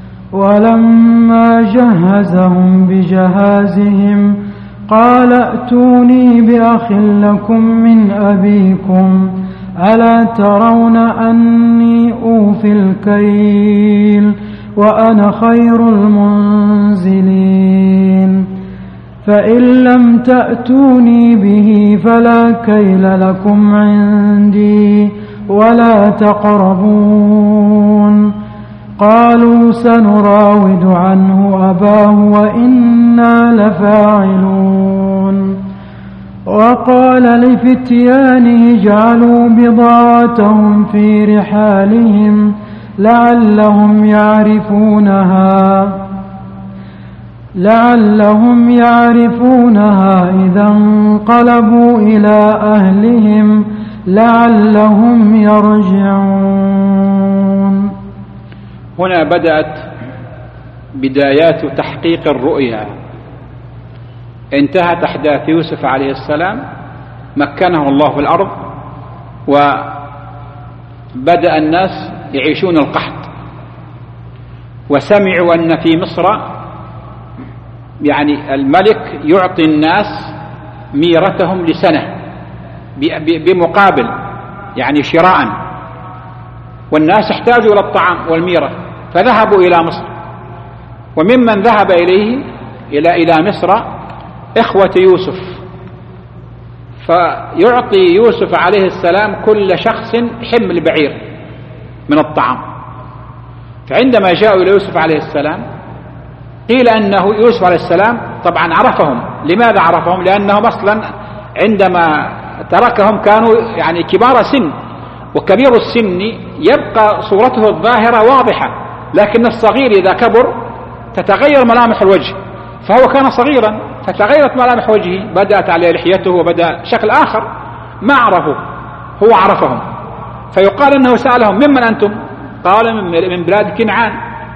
ولما جهزهم بجهازهم قال ائتوني بأخ لكم من أبيكم ألا ترون أني أوفي الكيل وأنا خير المنزلين، فإن لم تأتوني به فلا كيل لكم عندي ولا تقربون. قالوا سنراود عنه أباه وإنا لفاعلون. وقال لفتيانه اجعلوا بضاعتهم في رحالهم لعلهم يعرفونها إذا انقلبوا إلى أهلهم لعلهم يرجعون. هنا بدأت بدايات تحقيق الرؤيا. انتهت أحداث يوسف عليه السلام، مكنه الله في الأرض، وبدأ الناس يعيشون القحط، وسمعوا أن في مصر يعني الملك يعطي الناس ميرتهم لسنة بمقابل يعني شراء، والناس احتاجوا إلى الطعام والميرة، فذهبوا إلى مصر. وممن ذهب إلى مصر إخوة يوسف، فيعطي يوسف عليه السلام كل شخص حمل بعير من الطعام. فعندما جاءوا إلى يوسف عليه السلام قيل أنه يوسف عليه السلام طبعا عرفهم. لماذا عرفهم؟ لأنهم أصلا عندما تركهم كانوا يعني كبار سن، وكبير السن يبقى صورته الظاهرة واضحة، لكن الصغير إذا كبر تتغير ملامح الوجه، فهو كان صغيرا فتغيرت ملامح وجهه، بدأت عليه لحيته وبدأ شكل آخر ما عرفه، هو عرفهم. فيقال أنه سألهم ممن أنتم؟ قال من بلاد كنعان.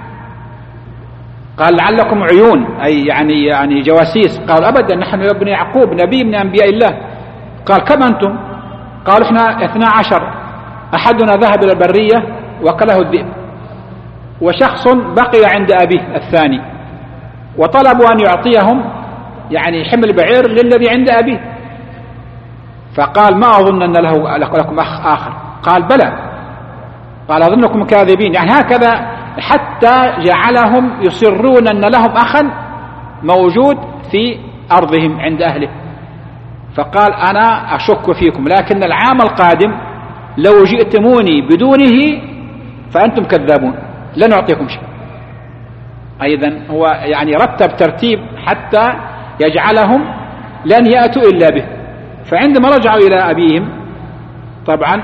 قال لعلكم عيون، أي يعني جواسيس. قال أبدا، نحن ابن يعقوب نبي من أنبياء الله. قال كم أنتم؟ قالوا إحنا 12، أحدنا ذهب إلى البرية وكله الذئب، وشخص بقي عند أبيه الثاني، وطلبوا أن يعطيهم يعني حمل بعير للذي عند أبيه. فقال ما أظن أن لكم أخ آخر. قال بلى. قال أظنكم كاذبين. يعني هكذا حتى جعلهم يصرون أن لهم أخا موجود في أرضهم عند أهله. فقال أنا أشك فيكم، لكن العام القادم لو جئتموني بدونه فأنتم كذابون، لن أعطيكم شيء. أيضا هو يعني رتب ترتيب حتى يجعلهم لن يأتوا إلا به. فعندما رجعوا إلى أبيهم طبعا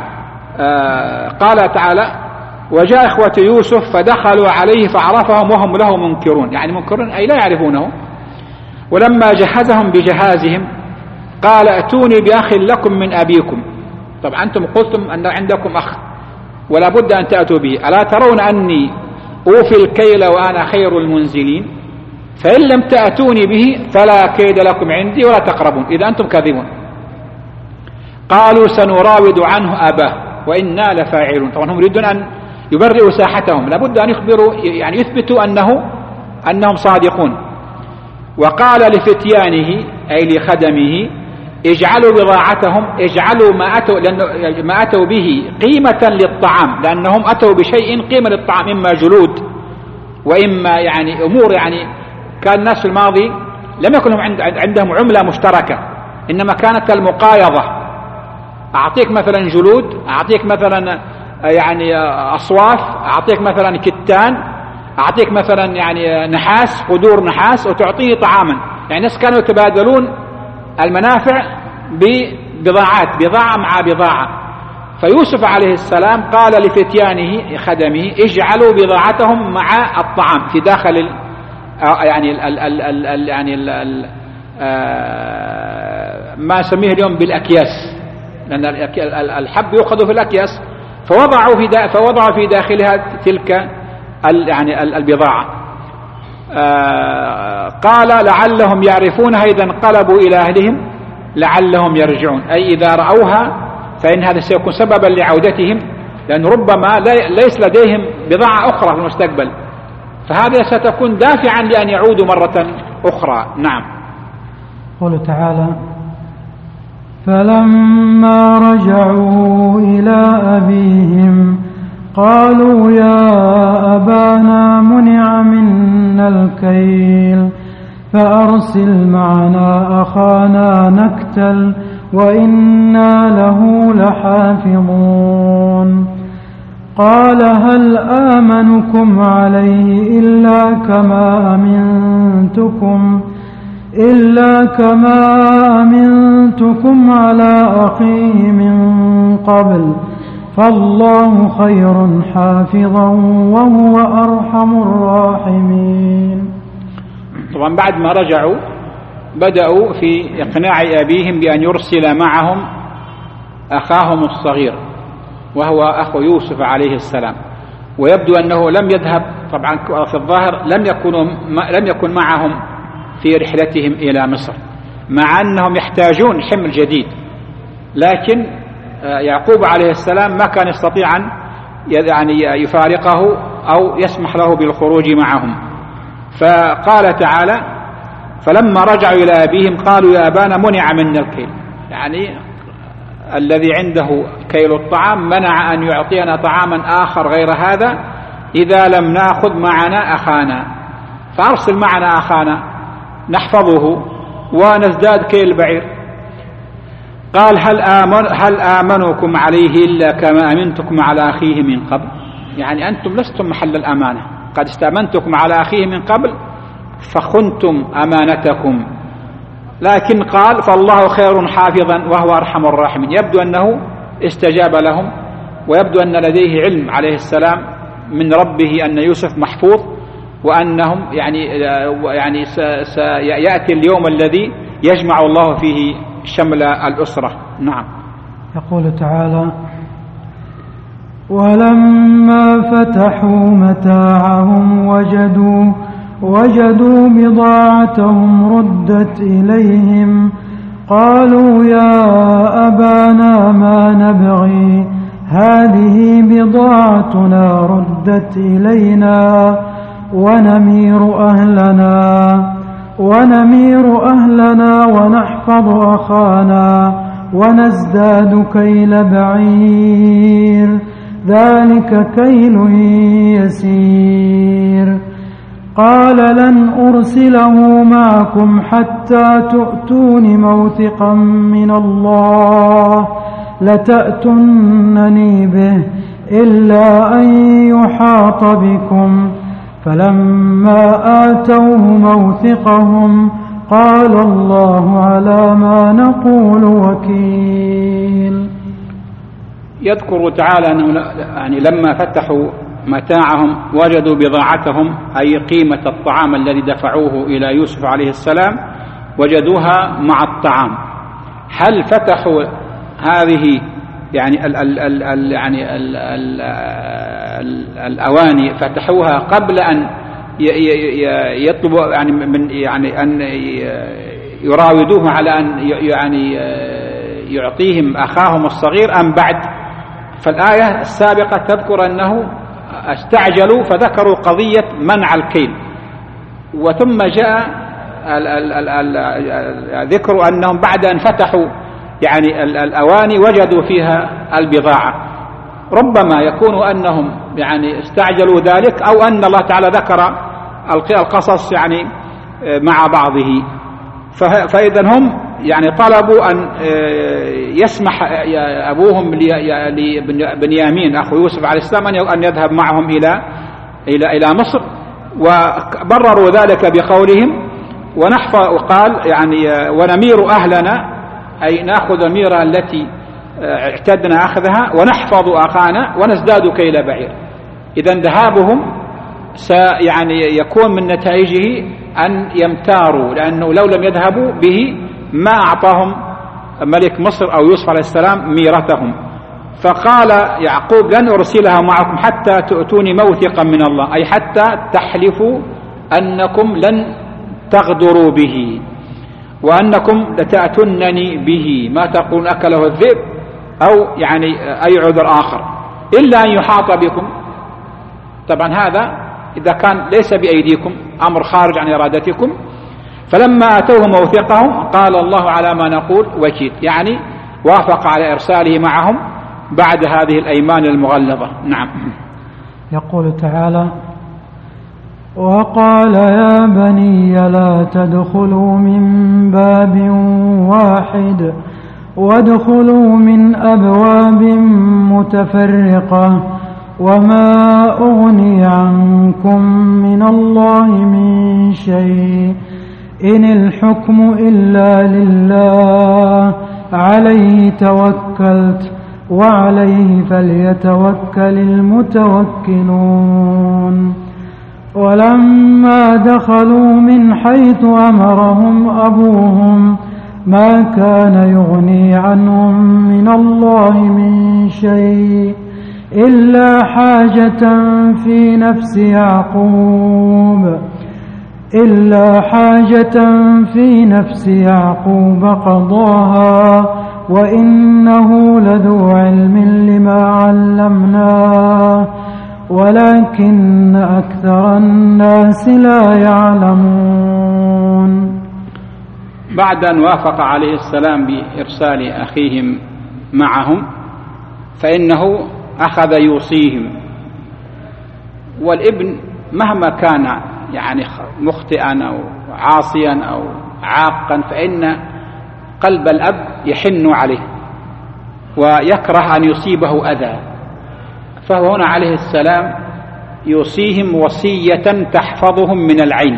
قال تعالى وجاء إخوة يوسف فدخلوا عليه فعرفهم وهم له منكرون، يعني منكرون أي لا يعرفونه. ولما جهزهم بجهازهم قال ائتوني بأخ لكم من أبيكم. طبعا أنتم قلتم أن عندكم أخ ولا بد أن تأتوا به، ألا ترون أني أوفي الكيل وأنا خير المنزلين، فإن لم تأتوني به فلا كيد لكم عندي ولا تقربون، إذا أنتم كاذبون. قالوا سنراود عنه أباه وإنا لفاعلون. طبعا هم يريدون أن يبرئوا ساحتهم، لابد أن يخبروا يعني يثبتوا أنهم صادقون. وقال لفتيانه أي لخدمه اجعلوا بضاعتهم، اجعلوا ما أتوا به قيمة للطعام، لأنهم أتوا بشيء قيمة للطعام، إما جلود وإما يعني أمور. يعني كان الناس في الماضي لم يكن عندهم عملة مشتركة، إنما كانت المقايضة. أعطيك مثلا جلود، أعطيك مثلا يعني أصواف، أعطيك مثلا كتان، أعطيك مثلا يعني نحاس، قدور نحاس، وتعطيني طعاما. يعني الناس كانوا يتبادلون المنافع ببضاعات، بضاعة مع بضاعة. فيوسف عليه السلام قال لفتيانه خدمه اجعلوا بضاعتهم مع الطعام في داخل ما نسميه اليوم بالأكياس، لأن الحب يؤخذ في الأكياس، فوضعوا في داخلها تلك البضاعة. قال لعلهم يعرفونها إذا انقلبوا إلى أهلهم لعلهم يرجعون، أي إذا رأوها فإن هذا سيكون سببا لعودتهم، لأن ربما ليس لديهم بضاعة أخرى في المستقبل، فهذا ستكون دافعا لأن يعودوا مرة أخرى. نعم. قال تعالى: فلما رجعوا إلى أبيهم قالوا يا أبانا منع منا الكيل فأرسل معنا أخانا نكتل وإنا له لحافظون. قال هل آمنكم عليه إلا كما أمنتكم على أخيه من قبل فالله خير حافظا وهو أرحم الراحمين. طبعا بعد ما رجعوا بدأوا في إقناع أبيهم بأن يرسل معهم أخاهم الصغير وهو أخو يوسف عليه السلام، ويبدو أنه لم يذهب، طبعا في الظاهر لم يكن معهم في رحلتهم إلى مصر، مع أنهم يحتاجون حمل جديد، لكن يعقوب عليه السلام ما كان يستطيع أن يفارقه أو يسمح له بالخروج معهم. فقال تعالى: فلما رجعوا إلى أبيهم قالوا يا أبانا منع منا الكيل، يعني الذي عنده كيل الطعام منع أن يعطينا طعاما آخر غير هذا إذا لم نأخذ معنا أخانا، فأرسل معنا أخانا نحفظه ونزداد كيل البعير. قال هل آمنكم عليه إلا كما أمنتكم على أخيه من قبل، يعني أنتم لستم محل الأمانة، قد استأمنتكم على أخيه من قبل فخنتم أمانتكم، لكن قال فالله خير حافظا وهو أرحم الراحمين. يبدو أنه استجاب لهم، ويبدو أن لديه علم عليه السلام من ربه أن يوسف محفوظ، وأنهم يعني سيأتي اليوم الذي يجمع الله فيه شمل الأسرة. نعم. يقول تعالى: ولما فتحوا متاعهم وجدوا بضاعتهم ردت إليهم قالوا يا أبانا ما نبغي هذه بضاعتنا ردت إلينا ونمير أهلنا ونحفظ أخانا ونزداد كيل بعير ذلك كيل يسير. قال لن أرسله معكم حتى تؤتون موثقا من الله لتأتونني به إلا أن يحاط بكم. فلما آتوه موثقهم قال الله على ما نقول وكيل. يذكر تعالى أنه لما فتحوا متاعهم وجدوا بضاعتهم، أي قيمة الطعام الذي دفعوه إلى يوسف عليه السلام وجدوها مع الطعام. هل فتحوا هذه الأواني فتحوها قبل أن يطلبوا أن يراودوه على أن يعطيهم أخاهم الصغير أم بعد؟ فالآية السابقة تذكر أنه استعجلوا فذكروا قضية منع الكيل، وثم جاء ذكر أنهم بعد أن فتحوا الأواني وجدوا فيها البضاعة. ربما يكون أنهم استعجلوا ذلك، أو أن الله تعالى ذكر القصص مع بعضه. فإذا هم طلبوا أن يسمح أبوهم لبنيامين أخو يوسف عليه السلام أن يذهب معهم إلى مصر، وبرروا ذلك بقولهم وقال ونمير أهلنا، أي نأخذ الميرة التي اعتدنا أخذها ونحفظ أخانا ونزداد كيل بعير. إذن ذهابهم يعني يكون من نتائجه أن يمتاروا، لأنه لو لم يذهبوا به ما أعطاهم ملك مصر أو يوسف عليه السلام ميرتهم. فقال يعقوب لن أرسلها معكم حتى تؤتوني موثقا من الله، أي حتى تحلفوا أنكم لن تغدروا به وأنكم لتأتونني به، ما تقولون أكله الذئب أو يعني أي عذر آخر، إلا أن يحاط بكم. طبعا هذا إذا كان ليس بأيديكم، أمر خارج عن إرادتكم. فلما أتوه موثقهم قال الله على ما نقول وكيل، يعني وافق على إرساله معهم بعد هذه الأيمان المغلظة. نعم. يقول تعالى: وقال يا بني لا تدخلوا من باب واحد وادخلوا من أبواب متفرقة وما أغني عنكم من الله من شيء إن الحكم إلا لله عليه توكلت وعليه فليتوكل المتوكلون. ولما دخلوا من حيث أمرهم أبوهم ما كان يغني عنهم من الله من شيء إلا حاجة في نفس يعقوب قضاها وإنه لذو علم لما علمناه ولكن أكثر الناس لا يعلمون. بعد أن وافق عليه السلام بإرسال أخيهم معهم فإنه أخذ يوصيهم. والابن مهما كان يعني مخطئا أو عاصيا أو عاقا فإن قلب الأب يحن عليه ويكره أن يصيبه أذى، فهو هنا عليه السلام يوصيهم وصية تحفظهم من العين،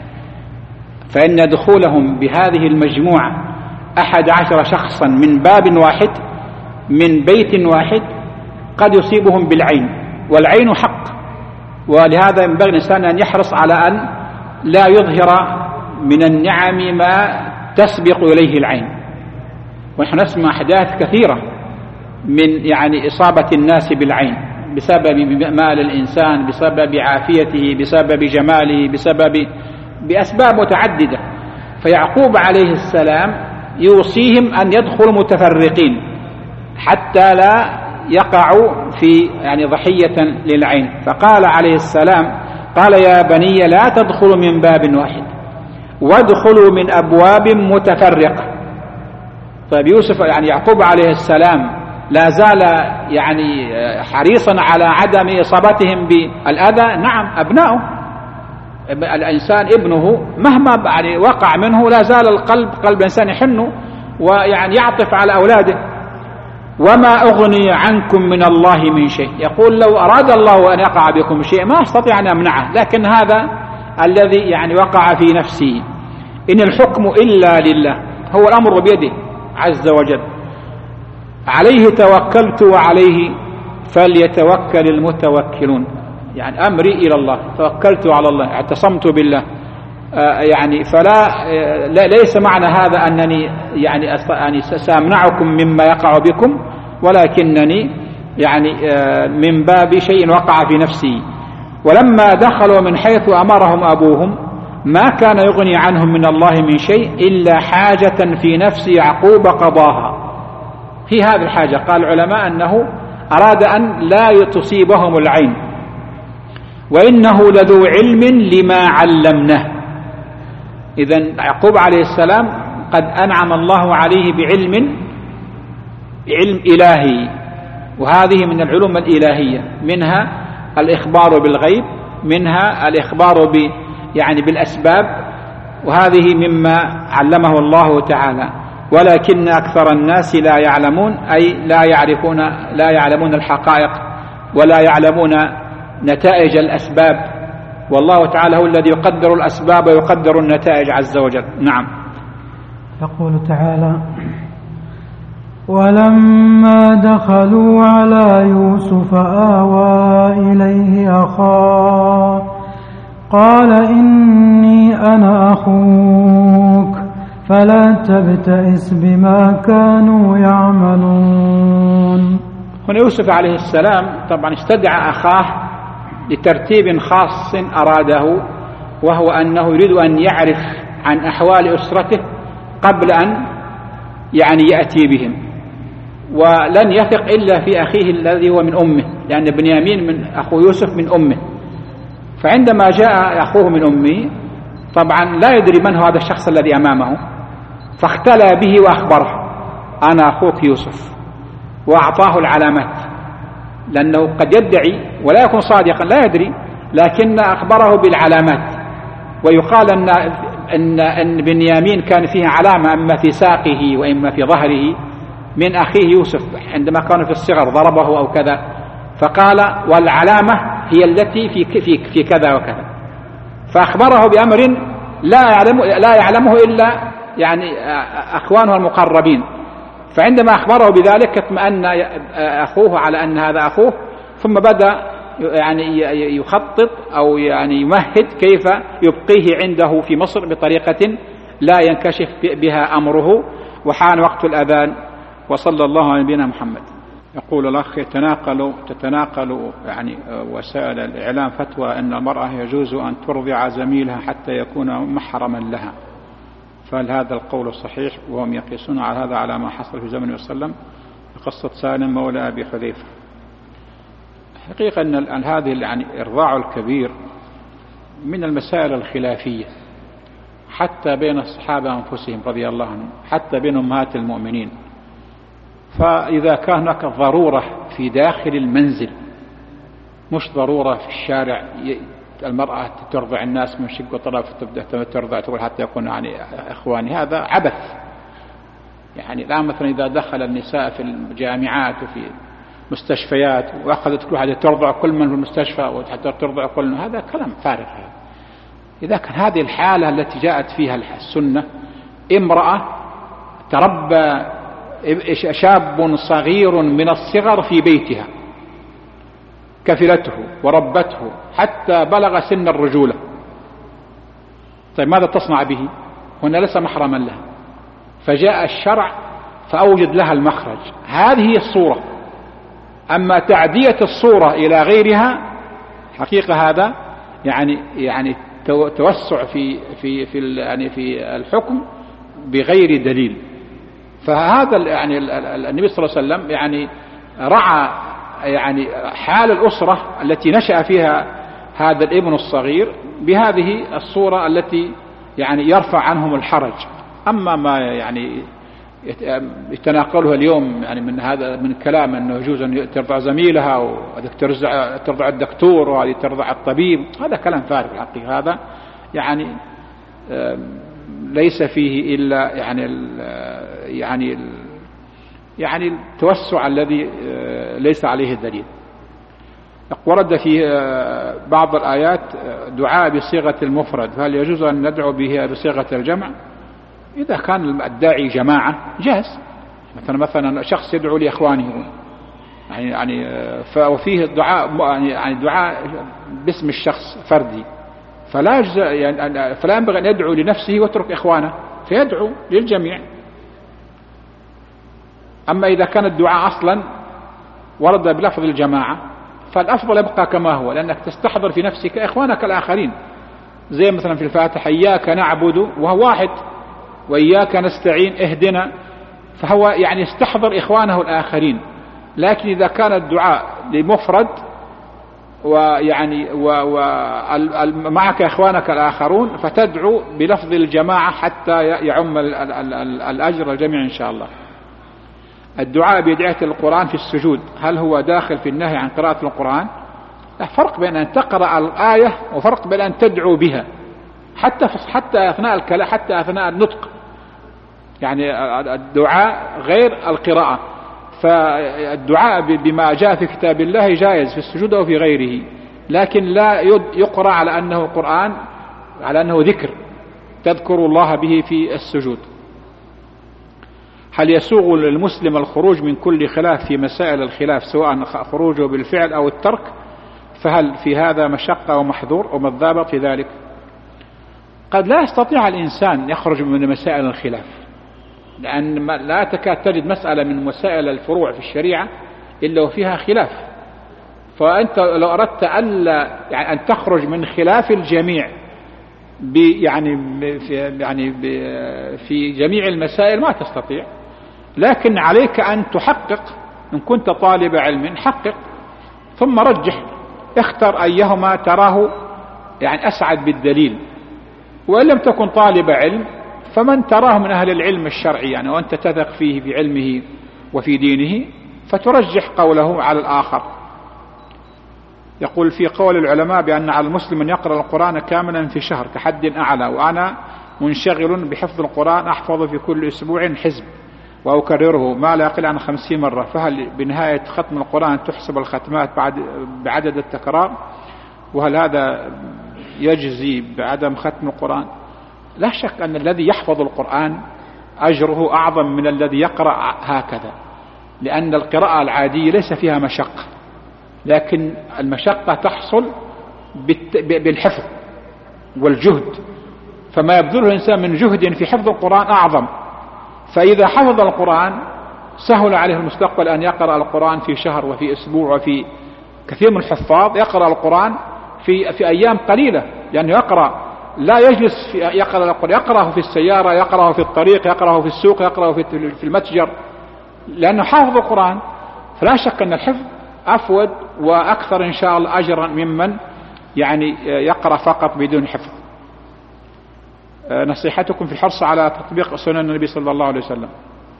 فإن دخولهم بهذه المجموعة 11 شخصا من باب واحد من بيت واحد قد يصيبهم بالعين، والعين حق، ولهذا ينبغي الإنسان أن يحرص على أن لا يظهر من النعم ما تسبق إليه العين. ونحن نسمع أحداث كثيرة من يعني إصابة الناس بالعين بسبب مال الإنسان، بسبب عافيته، بسبب جماله، بأسباب متعددة. فيعقوب عليه السلام يوصيهم أن يدخلوا متفرقين حتى لا يقعوا في يعني ضحية للعين. فقال عليه السلام قال يا بني لا تدخلوا من باب واحد وادخلوا من أبواب متفرقة. طيب يوسف يعني يعقوب عليه السلام لا زال يعني حريصا على عدم إصابتهم بالأذى. نعم أبناؤه، الإنسان ابنه مهما يعني وقع منه لا زال قلب الإنسان يحن ويعني يعطف على أولاده. وما أغني عنكم من الله من شيء، يقول لو أراد الله أن يقع بكم شيء ما أستطيع أن أمنعه، لكن هذا الذي يعني وقع في نفسي. إن الحكم إلا لله، هو الأمر بيده عز وجل، عليه توكلت وعليه فليتوكل المتوكلون. يعني أمري إلى الله، توكلت على الله، اعتصمت بالله. يعني ليس معنى هذا أنني يعني سأمنعكم مما يقع بكم، ولكنني يعني من باب شيء وقع في نفسي. ولما دخلوا من حيث أمرهم أبوهم ما كان يغني عنهم من الله من شيء إلا حاجة في نفس يعقوب قضاها. في هذه الحاجة قال العلماء أنه أراد أن لا تصيبهم العين، وإنه لذو علم لما علمناه. إذن يعقوب عليه السلام قد أنعم الله عليه بعلم إلهي، وهذه من العلوم الإلهية، منها الإخبار بالغيب، منها الإخبار يعني بالأسباب، وهذه مما علمه الله تعالى. ولكن أكثر الناس لا يعلمون، أي لا يعلمون الحقائق ولا يعلمون نتائج الأسباب، والله تعالى هو الذي يقدر الأسباب ويقدر النتائج عز وجل. نعم. يقول تعالى ولما دخلوا على يوسف آوى إليه أخاه قال إني أنا أخوك فلا تبتئس بما كانوا يعملون. هنا يوسف عليه السلام طبعا استدعى أخاه لترتيب خاص أراده، وهو أنه يريد أن يعرف عن أحوال أسرته قبل أن يأتي بهم، ولن يثق إلا في أخيه الذي هو من أمه، لأن بنيامين من أخو يوسف من أمه. فعندما جاء أخوه من أمه طبعا لا يدري من هو هذا الشخص الذي أمامه، فاختلى به وأخبره أنا أخوك يوسف، وأعطاه العلامات، لأنه قد يدعي ولا يكون صادقا لا يدري، لكن أخبره بالعلامات. ويقال أن بنيامين كان فيه علامة إما في ساقه وإما في ظهره من أخيه يوسف عندما كانوا في الصغر ضربه أو كذا، فقال والعلامة هي التي في كذا وكذا، فأخبره بأمر لا يعلمه إلا أخوانه المقربين. فعندما أخبره بذلك اطمأن أخوه على أن هذا أخوه، ثم بدأ يخطط أو يمهد كيف يبقيه عنده في مصر بطريقة لا ينكشف بها أمره. وحان وقت الأذان، وصلى الله على نبينا محمد. يقول الأخ تتناقل وسائل الإعلام فتوى أن المرأة يجوز أن ترضع زميلها حتى يكون محرما لها، فهل هذا القول صحيح؟ وهم يقيسون على هذا على ما حصل في زمن وسلم بقصة سالم مولى أبي حذيفة. حقيقة أن هذه إرضاع الكبير من المسائل الخلافية حتى بين الصحابة أنفسهم رضي الله عنهم، حتى بين أمهات المؤمنين. فإذا كان هناك ضرورة في داخل المنزل، مش ضرورة في الشارع، المرأة ترضع الناس من شق وطرف تبدأ ترضع تقول حتى يكون إخواني، هذا عبث. الآن مثلا إذا دخل النساء في الجامعات وفي مستشفيات وأخذت كل واحدة ترضع كل من في المستشفى وحتى ترضع كل من، هذا كلام فارغ. إذا كان هذه الحالة التي جاءت فيها السنة، امرأة تربى شاب صغير من الصغر في بيتها، كفلته وربته حتى بلغ سن الرجولة، طيب ماذا تصنع به؟ هنا ليس محرما لها، فجاء الشرع فأوجد لها المخرج. هذه الصورة. أما تعدية الصورة إلى غيرها حقيقة هذا توسع في الحكم بغير دليل. فهذا النبي صلى الله عليه وسلم رعى حال الأسرة التي نشأ فيها هذا الابن الصغير بهذه الصورة التي يرفع عنهم الحرج. أما ما يتناقلها اليوم من كلام أنه يجوز أن ترضع زميلها، وهذا ترضع الدكتور، وهذه ترضع الطبيب، هذا كلام فارغ الحقيقة. هذا ليس فيه إلا التوسع الذي ليس عليه الدليل. ورد في بعض الآيات دعاء بصيغة المفرد، هل يجوز أن ندعو به بصيغة الجمع؟ إذا كان الداعي جماعة جاز، مثلا شخص يدعو لإخوانه وفيه دعاء دعاء باسم الشخص فردي، فلا ينبغي أن يدعو لنفسه ويترك إخوانه، فيدعو للجميع. أما إذا كان الدعاء أصلا ورد بلفظ الجماعة فالأفضل يبقى كما هو، لأنك تستحضر في نفسك إخوانك الآخرين، زي مثلا في الفاتحة إياك نعبد وهو واحد، وإياك نستعين اهدنا، فهو يستحضر إخوانه الآخرين. لكن إذا كان الدعاء لمفرد ومعك إخوانك الآخرون فتدعو بلفظ الجماعة حتى يعم الأجر الجميع إن شاء الله. الدعاء بأدعية القرآن في السجود، هل هو داخل في النهي عن قراءة القرآن؟ فرق بين أن تقرأ الآية وفرق بين أن تدعو بها حتى أثناء الكلام، حتى أثناء النطق. الدعاء غير القراءة. فالدعاء بما جاء في كتاب الله جائز في السجود أو في غيره، لكن لا يقرأ على أنه قرآن، على أنه ذكر تذكر الله به في السجود. هل يسوغ للمسلم الخروج من كل خلاف في مسائل الخلاف سواء خروجه بالفعل أو الترك؟ فهل في هذا مشقة ومحذور؟ وما الضابط في ذلك؟ قد لا يستطيع الإنسان يخرج من مسائل الخلاف، لأن لا تكاد تجد مسألة من مسائل الفروع في الشريعة إلا وفيها خلاف. فأنت لو أردت أن تخرج من خلاف الجميع في جميع المسائل ما تستطيع، لكن عليك أن تحقق. إن كنت طالب علم حقق ثم رجح، اختر أيهما تراه أسعد بالدليل. وإن لم تكن طالب علم فمن تراه من أهل العلم الشرعي وأنت تثق فيه في علمه وفي دينه فترجح قوله على الآخر. يقول في قول العلماء بأن على المسلم أن يقرأ القرآن كاملا في شهر كحد أعلى، وأنا منشغل بحفظ القرآن أحفظ في كل أسبوع حزب وأكرره ما لا يقل عن 50 مرة، فهل بنهاية ختم القرآن تحسب الختمات بعدد التكرار؟ وهل هذا يجزي بعدم ختم القرآن؟ لا شك أن الذي يحفظ القرآن أجره أعظم من الذي يقرأ هكذا، لأن القراءة العادية ليس فيها مشقة، لكن المشقة تحصل بالحفظ والجهد، فما يبذله الإنسان من جهد في حفظ القرآن أعظم. فإذا حفظ القرآن سهل عليه المستقبل أن يقرأ القرآن في شهر وفي أسبوع، وفي كثير من الحفاظ يقرأ القرآن في أيام قليلة، لأنه يقرأ لا يجلس يقرأ القرآن، يقرأه في السيارة، يقرأه في الطريق، يقرأه في السوق، يقرأه في المتجر، لأنه حافظ القرآن. فلا شك أن الحفظ أفود وأكثر إن شاء الله أجرا ممن يقرأ فقط بدون حفظ. نصيحتكم في الحرص على تطبيق سنن النبي صلى الله عليه وسلم.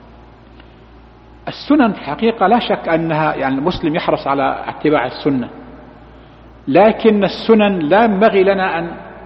السنن في الحقيقة لا شك أنها المسلم يحرص على اتباع السنة، لكن السنن لا ينبغي لنا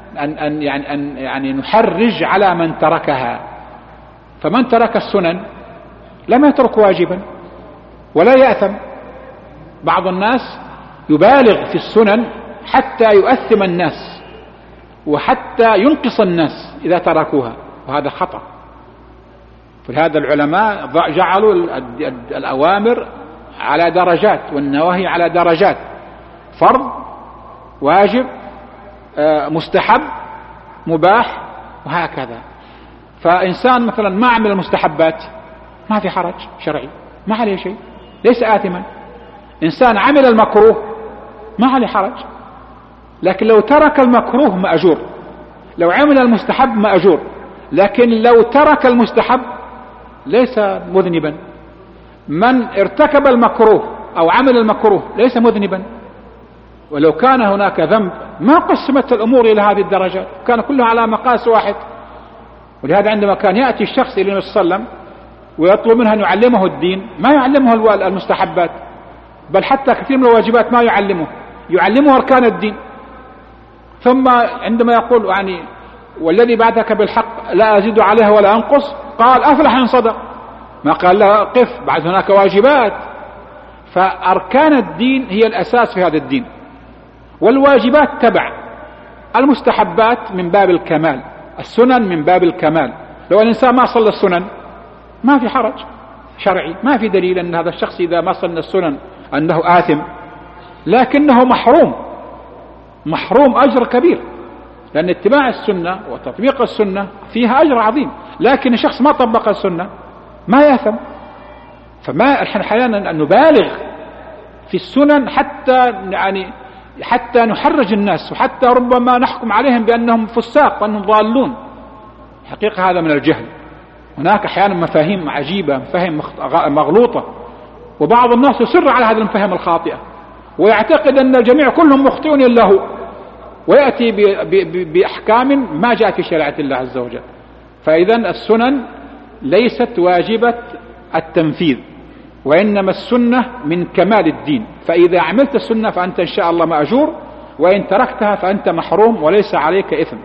أن نحرج على من تركها. فمن ترك السنن لم يترك واجبا ولا يأثم. بعض الناس يبالغ في السنن حتى يؤثم الناس وحتى ينقص الناس إذا تركوها، وهذا خطأ. فلهذا العلماء جعلوا الأوامر على درجات والنواهي على درجات، فرض، واجب، مستحب، مباح، وهكذا. فإنسان مثلا ما عمل المستحبات ما في حرج شرعي، ما عليه شيء، ليس آثما. إنسان عمل المكروه ما عليه حرج، لكن لو ترك المكروه مأجور، لو عمل المستحب مأجور، لكن لو ترك المستحب ليس مذنبا. من ارتكب المكروه أو عمل المكروه ليس مذنبا، ولو كان هناك ذنب ما قسمت الأمور إلى هذه الدرجات، كان كلها على مقاس واحد. ولهذا عندما كان يأتي الشخص إلى النبي صلى الله عليه وسلم ويطلب منه أن يعلمه الدين ما يعلمه المستحبات، بل حتى كثير من الواجبات ما يعلمه أركان الدين. ثم عندما يقول والذي بعدك بالحق لا أزيد عليها ولا أنقص، قال أفلح إن صدق، ما قال له قف، بعد هناك واجبات. فأركان الدين هي الأساس في هذا الدين، والواجبات تبع، المستحبات من باب الكمال، السنن من باب الكمال. لو الإنسان ما صلى السنن ما في حرج شرعي، ما في دليل أن هذا الشخص إذا ما صلى السنن أنه آثم، لكنه محروم أجر كبير، لأن اتباع السنة وتطبيق السنة فيها أجر عظيم. لكن الشخص ما طبق السنة ما يأثم. فما أحيانا أن نبالغ في السنن حتى نحرج الناس، وحتى ربما نحكم عليهم بأنهم فساق وأنهم ضالون. حقيقة هذا من الجهل. هناك أحيانا مفاهيم عجيبة، مفاهيم مغلوطة، وبعض الناس يصر على هذه المفاهيم الخاطئة ويعتقد أن الجميع كلهم مخطئون إلا هو، ويأتي بأحكام ما جاء في شريعة الله عز وجل. فإذا السنن ليست واجبة التنفيذ، وإنما السنة من كمال الدين. فإذا عملت السنة فأنت إن شاء الله مأجور، وإن تركتها فأنت محروم وليس عليك إثم.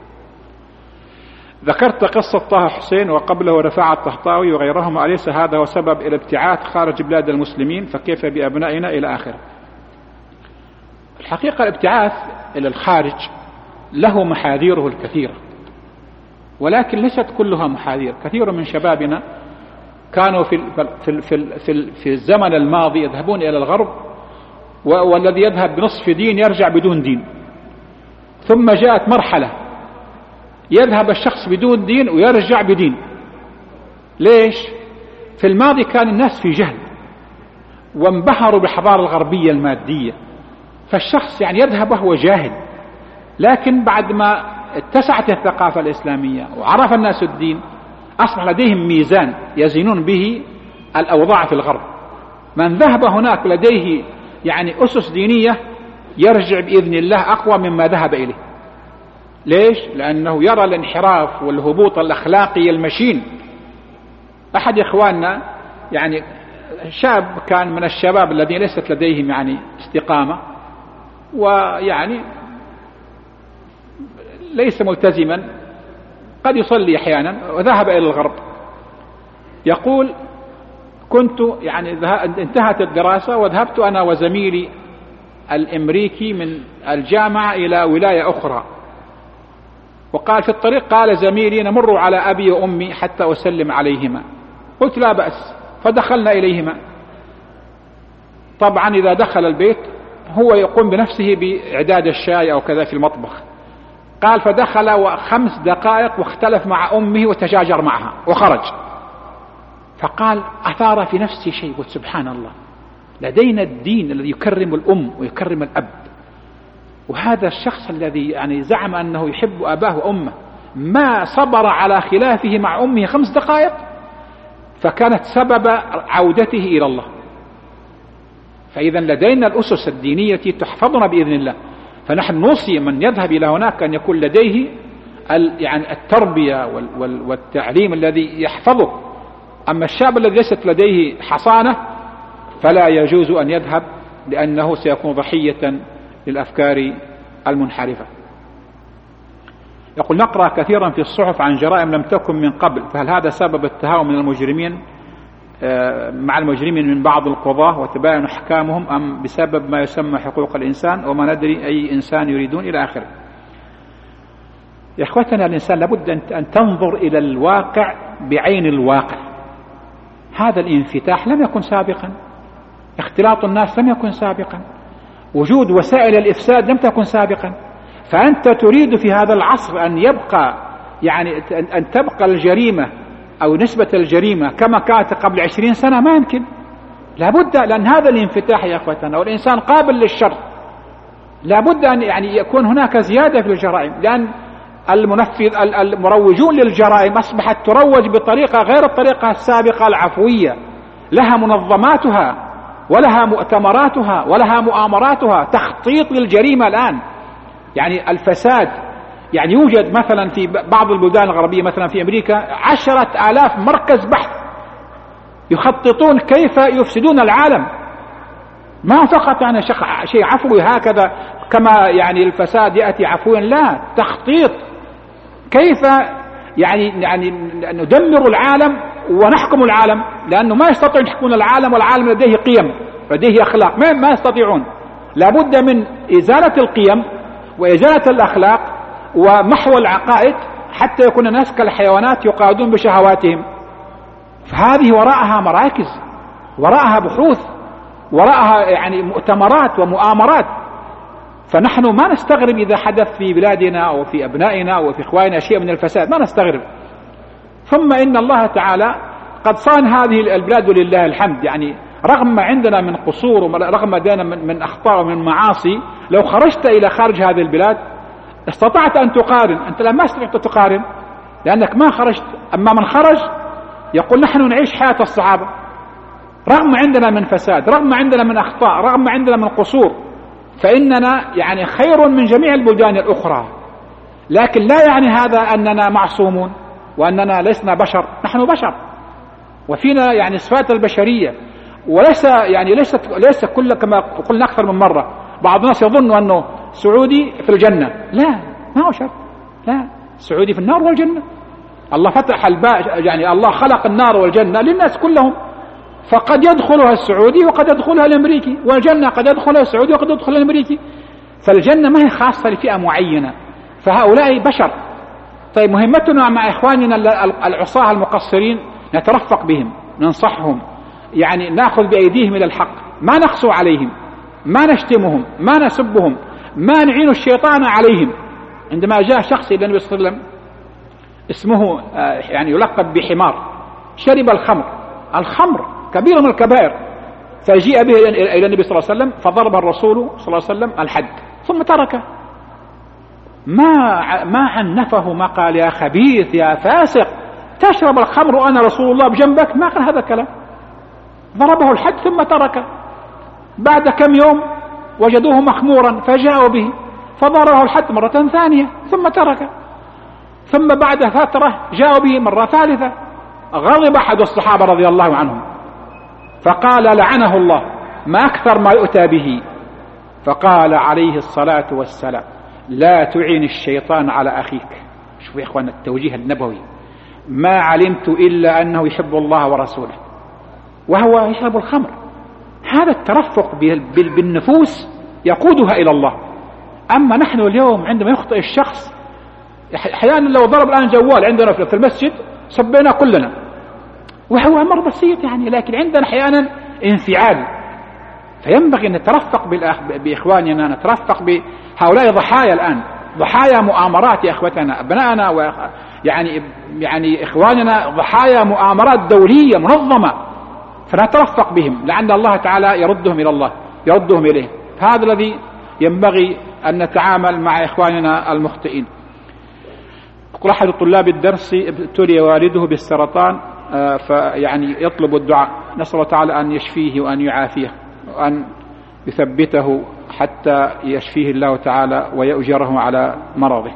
ذكرت قصة طه حسين وقبله رفاعة الطهطاوي وغيرهم، أليس هذا هو سبب الابتعاث خارج بلاد المسلمين؟ فكيف بأبنائنا إلى آخره. الحقيقة الابتعاث إلى الخارج له محاذيره الكثيرة، ولكن ليست كلها محاذير. كثير من شبابنا كانوا في الزمن الماضي يذهبون إلى الغرب، والذي يذهب بنصف دين يرجع بدون دين. ثم جاءت مرحلة يذهب الشخص بدون دين ويرجع بدين. ليش؟ في الماضي كان الناس في جهل وانبهروا بالحضارة الغربية المادية، فالشخص يعني يذهب وهو جاهل. لكن بعد ما اتسعت الثقافة الإسلامية وعرف الناس الدين، أصبح لديهم ميزان يزنون به الأوضاع في الغرب. من ذهب هناك لديه يعني أسس دينية يرجع بإذن الله أقوى مما ذهب إليه. ليش؟ لأنه يرى الانحراف والهبوط الأخلاقي المشين. أحد إخواننا يعني شاب كان من الشباب الذين ليست لديهم يعني استقامة، ويعني ليس ملتزما، قد يصلي أحيانا، وذهب إلى الغرب. يقول: كنت يعني انتهت الدراسة وذهبت أنا وزميلي الأمريكي من الجامعة إلى ولاية أخرى، وقال في الطريق قال زميلي: نمر على أبي وأمي حتى أسلم عليهما. قلت: لا بأس. فدخلنا إليهما. طبعا إذا دخل البيت هو يقوم بنفسه بإعداد الشاي أو كذا في المطبخ. قال: فدخل 5 دقائق واختلف مع أمه وتشاجر معها وخرج. فقال: أثار في نفسي شيء، قلت: سبحان الله، لدينا الدين الذي يكرم الأم ويكرم الأب، وهذا الشخص الذي يعني زعم أنه يحب أباه وأمه ما صبر على خلافه مع أمه 5 دقائق، فكانت سبب عودته إلى الله. فإذا لدينا الأسس الدينية تحفظنا بإذن الله. فنحن نوصي من يذهب إلى هناك أن يكون لديه يعني التربية والتعليم الذي يحفظه. أما الشاب الذي ليست لديه حصانة فلا يجوز أن يذهب، لأنه سيكون ضحية للأفكار المنحرفة. يقول: نقرأ كثيرا في الصحف عن جرائم لم تكن من قبل، فهل هذا سبب التهاون من المجرمين مع المجرمين من بعض القضاة وتباين أحكامهم، أم بسبب ما يسمى حقوق الإنسان وما ندري أي إنسان يريدون إلى آخره؟ يا إخوتنا، الإنسان لابد أن تنظر إلى الواقع بعين الواقع. هذا الانفتاح لم يكن سابقا، اختلاط الناس لم يكن سابقا، وجود وسائل الإفساد لم تكن سابقا. فأنت تريد في هذا العصر أن يبقى يعني أن تبقى الجريمة أو نسبة الجريمة كما كانت قبل 20 سنة؟ ما يمكن. لابد، لأن هذا الانفتاح يا أخوتنا والإنسان قابل للشر، لابد أن يعني يكون هناك زيادة في الجرائم، لأن المروجون للجرائم أصبحت تروج بطريقة غير الطريقة السابقة العفوية. لها منظماتها ولها مؤتمراتها ولها مؤامراتها، تخطيط للجريمة الآن. يعني الفساد، يعني يوجد مثلا في بعض البلدان الغربية، مثلا في أمريكا 10,000 مركز بحث يخططون كيف يفسدون العالم. ما فقط يعني شيء عفوي هكذا كما يعني الفساد يأتي عفوا، لا، تخطيط كيف يعني ندمر العالم ونحكم العالم، لأنه ما يستطيعون يحكمون العالم والعالم لديه قيم لديه أخلاق، ما يستطيعون. لابد من إزالة القيم وإزالة الأخلاق ومحو العقائد حتى يكون الناس كالحيوانات يقادون بشهواتهم. فهذه وراءها مراكز، وراءها بحوث، وراءها يعني مؤتمرات ومؤامرات. فنحن ما نستغرب إذا حدث في بلادنا أو في أبنائنا أو في إخواننا شيء من الفساد، ما نستغرب. ثم إن الله تعالى قد صان هذه البلاد لله الحمد، يعني رغم ما عندنا من قصور ورغم ما عندنا من أخطاء ومن معاصي، لو خرجت إلى خارج هذه البلاد استطعت أن تقارن. أنت ما استطعت تقارن لأنك ما خرجت. أما من خرج يقول: نحن نعيش حياة الصحابة، رغم عندنا من فساد، رغم عندنا من أخطاء، رغم عندنا من قصور، فإننا يعني خير من جميع البلدان الأخرى. لكن لا يعني هذا أننا معصومون وأننا لسنا بشر. نحن بشر وفينا يعني صفات البشرية، وليس يعني ليس كل كما قلنا أكثر من مرة. بعض الناس يظن أنه سعودي في الجنة، لا، ما هو شرط، لا، السعودي في النار والجنة. الله فتح الباب، يعني الله خلق النار والجنة للناس كلهم، فقد يدخلها السعودي وقد يدخلها الأمريكي، والجنة قد يدخلها السعودي وقد يدخلها الأمريكي. فالجنة ما هي خاصة لفئة معينة، فهؤلاء بشر. طيب، مهمتنا مع إخواننا العصاة المقصرين نترفق بهم، ننصحهم، يعني نأخذ بأيديهم إلى الحق، ما نقسو عليهم، ما نشتمهم، ما نسبهم، ما نعين الشيطان عليهم. عندما جاء شخص إلى النبي صلى الله عليه وسلم اسمه يعني يلقب بحمار، شرب الخمر كبير من الكبائر، فجيء به إلى النبي صلى الله عليه وسلم فضرب الرسول صلى الله عليه وسلم الحد ثم تركه، ما عنفه، ما قال يا خبيث يا فاسق تشرب الخمر وأنا رسول الله بجنبك، ما قال هذا الكلام، ضربه الحد ثم تركه. بعد كم يوم وجدوه مخمورا فجاءوا به فضربه الحد مرة ثانية ثم تركه. ثم بعد فترة جاءوا به مرة ثالثة، غضب أحد الصحابة رضي الله عنهم فقال لعنه الله ما أكثر ما يؤتى به. فقال عليه الصلاة والسلام لا تعين الشيطان على أخيك. شوفوا يا إخوان التوجيه النبوي، ما علمت إلا أنه يحب الله ورسوله وهو يشرب الخمر. هذا الترفق بالنفوس يقودها إلى الله. أما نحن اليوم عندما يخطئ الشخص، أحيانا لو ضرب الآن جوال عندنا في المسجد صبينا كلنا، وهو أمر بسيط يعني، لكن عندنا أحيانا انفعال. فينبغي أن نترفق بإخواننا، نترفق بهؤلاء ضحايا الآن، ضحايا مؤامرات يا إخوتنا، أبنائنا يعني إخواننا ضحايا مؤامرات دولية منظمة، فنترفق بهم لعل الله تعالى يردهم إلى الله، يردهم إليه. هذا الذي ينبغي أن نتعامل مع إخواننا المخطئين. أحد طلاب الدرس ابتلي والده بالسرطان، فيعني يطلب الدعاء، نسأل الله تعالى أن يشفيه وأن يعافيه وأن يثبته حتى يشفيه الله تعالى ويؤجره على مرضه.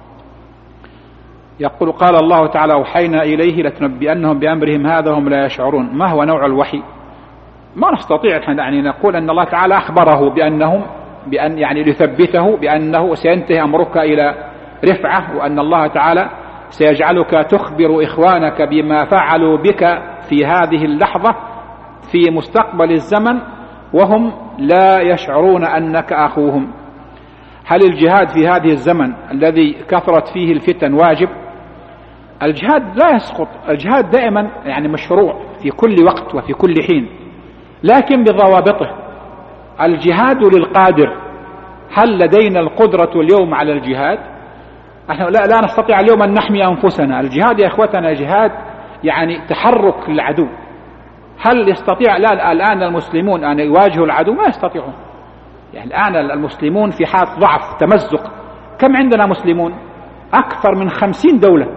يقول قال الله تعالى أوحينا إليه لتنبئنهم بأمرهم هذا هم لا يشعرون. ما هو نوع الوحي؟ ما نستطيع يعني نقول أن الله تعالى أخبره بأن يعني ليثبته بأنه سينتهي أمرك إلى رفعة، وأن الله تعالى سيجعلك تخبر إخوانك بما فعلوا بك في هذه اللحظة في مستقبل الزمن وهم لا يشعرون أنك أخوهم. هل الجهاد في هذه الزمن الذي كثرت فيه الفتن واجب؟ الجهاد لا يسقط، الجهاد دائما يعني مشروع في كل وقت وفي كل حين، لكن بضوابطه. الجهاد للقادر. هل لدينا القدرة اليوم على الجهاد؟ نحن لا نستطيع اليوم أن نحمي أنفسنا. الجهاد يا إخوتنا جهاد يعني تحرك للعدو. هل يستطيع الآن المسلمون أن يواجهوا العدو؟ ما يستطيعون. يعني الآن المسلمون في حالة ضعف تمزق. كم عندنا مسلمون؟ أكثر من 50 دولة،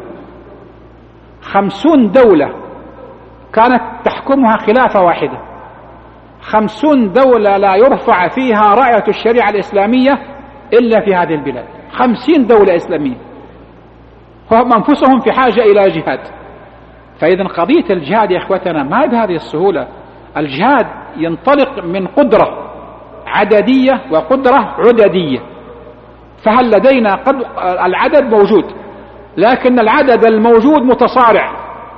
50 دولة كانت تحكمها خلافة واحدة، 50 دولة لا يرفع فيها راية الشريعة الإسلامية إلا في هذه البلاد. 50 دولة إسلامية، هم أنفسهم في حاجة إلى جهاد. فإذا قضية الجهاد يا إخوتنا ما بهذه السهولة. الجهاد ينطلق من قدرة عددية وقدرة عددية. فهل لدينا العدد موجود، لكن العدد الموجود متصارع.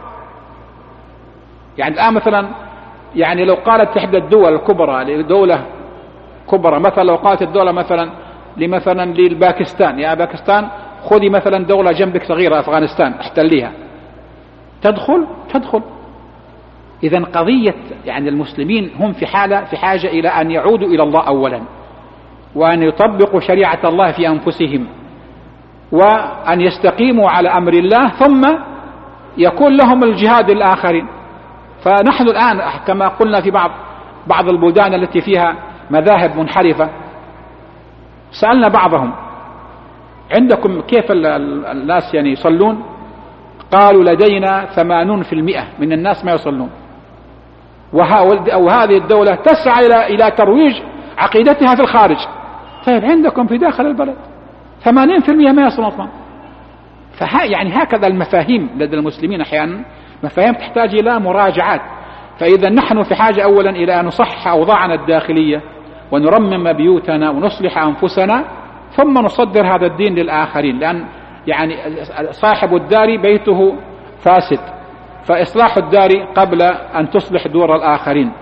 يعني الآن مثلا يعني لو قالت إحدى الدول الكبرى لدولة كبرى، مثلا لو قالت الدولة مثلا للباكستان يا باكستان خذي مثلا دولة جنبك صغيرة أفغانستان احتليها، تدخل. إذا قضية يعني المسلمين هم في حاجة إلى أن يعودوا إلى الله أولا، وأن يطبقوا شريعة الله في أنفسهم، وأن يستقيموا على أمر الله، ثم يكون لهم الجهاد الآخرين. فنحن الآن كما قلنا في بعض البلدان التي فيها مذاهب منحرفة، سألنا بعضهم عندكم كيف الناس يعني يصلون؟ قالوا لدينا 80% من الناس ما يصلون، وهذه الدولة تسعى إلى ترويج عقيدتها في الخارج. طيب عندكم في داخل البلد 80% ما يصلون أصلا. يعني هكذا المفاهيم لدى المسلمين أحيانا مفاهيم تحتاج إلى مراجعات. فإذا نحن في حاجة أولا إلى أن نصحح أوضاعنا الداخلية ونرمم بيوتنا ونصلح أنفسنا، ثم نصدر هذا الدين للآخرين، لأن يعني صاحب الدار بيته فاسد، فإصلاح الدار قبل أن تصلح دور الآخرين.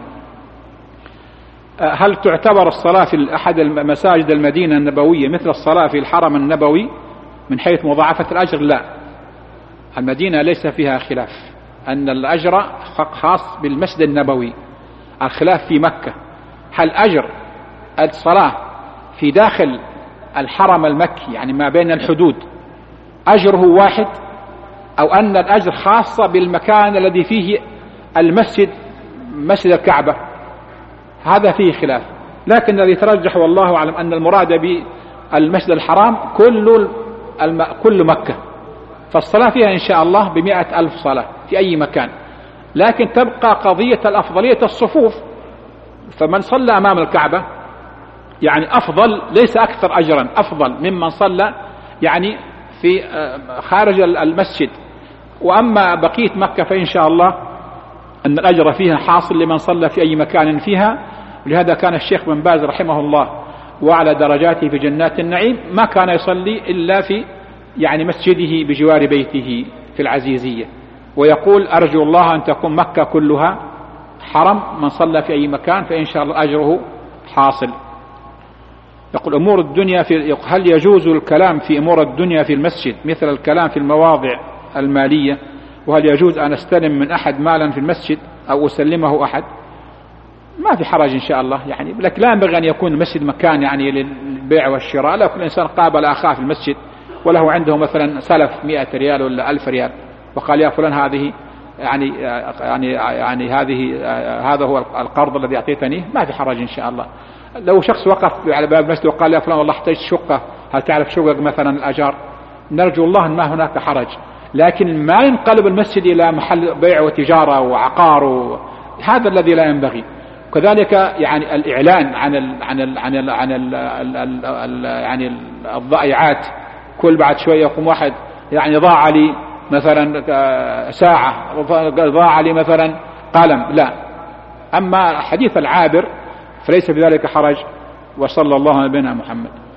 هل تعتبر الصلاة في أحد مساجد المدينة النبوية مثل الصلاة في الحرم النبوي من حيث مضاعفة الأجر؟ لا، المدينة ليس فيها خلاف، أن الأجر خاص بالمسجد النبوي. الخلاف في مكة، هل أجر الصلاة في داخل الحرم المكي يعني ما بين الحدود أجره واحد، أو أن الأجر خاصة بالمكان الذي فيه المسجد مسجد الكعبة؟ هذا فيه خلاف، لكن الذي ترجح والله أعلم أن المراد بالمسجد الحرام كل مكة، فالصلاة فيها إن شاء الله ب100,000 صلاة في أي مكان، لكن تبقى قضية الأفضلية الصفوف. فمن صلى أمام الكعبة يعني أفضل، ليس أكثر أجرا، أفضل ممن صلى يعني في خارج المسجد. وأما بقية مكة فإن شاء الله أن الأجر فيها حاصل لمن صلى في أي مكان فيها. لهذا كان الشيخ بن باز رحمه الله وعلى درجاته في جنات النعيم ما كان يصلي إلا في يعني مسجده بجوار بيته في العزيزية، ويقول أرجو الله أن تكون مكة كلها حرم، من صلى في أي مكان فإن شاء الله أجره حاصل. يقول أمور الدنيا هل يجوز الكلام في أمور الدنيا في المسجد مثل الكلام في المواضع المالية؟ وهل يجوز أن أستلم من أحد مالا في المسجد أو أسلمه أحد؟ ما في حرج إن شاء الله يعني، لكن لا ينبغي أن يكون المسجد مكان يعني للبيع والشراء. لا، كل إنسان قابل أخاه في المسجد وله عنده مثلا سلف 100 ريال ولا 1000 ريال وقال يا فلان هذه يعني هذا هو القرض الذي أعطيتني، ما في حرج إن شاء الله. لو شخص وقف على باب المسجد وقال يا فلان والله احتجت شقة، هل تعرف شقق مثلا الأجار؟ نرجو الله أن ما هناك حرج، لكن ما ينقلب المسجد إلى محل بيع وتجارة وعقار، هذا الذي لا ينبغي. كذلك يعني الإعلان عن يعني الضائعات، كل بعد شوية يقوم واحد يعني ضاع لي مثلا ساعة، ضاع لي مثلا قلم، لا. أما حديث العابر فليس بذلك حرج. وصلى الله على نبينا محمد.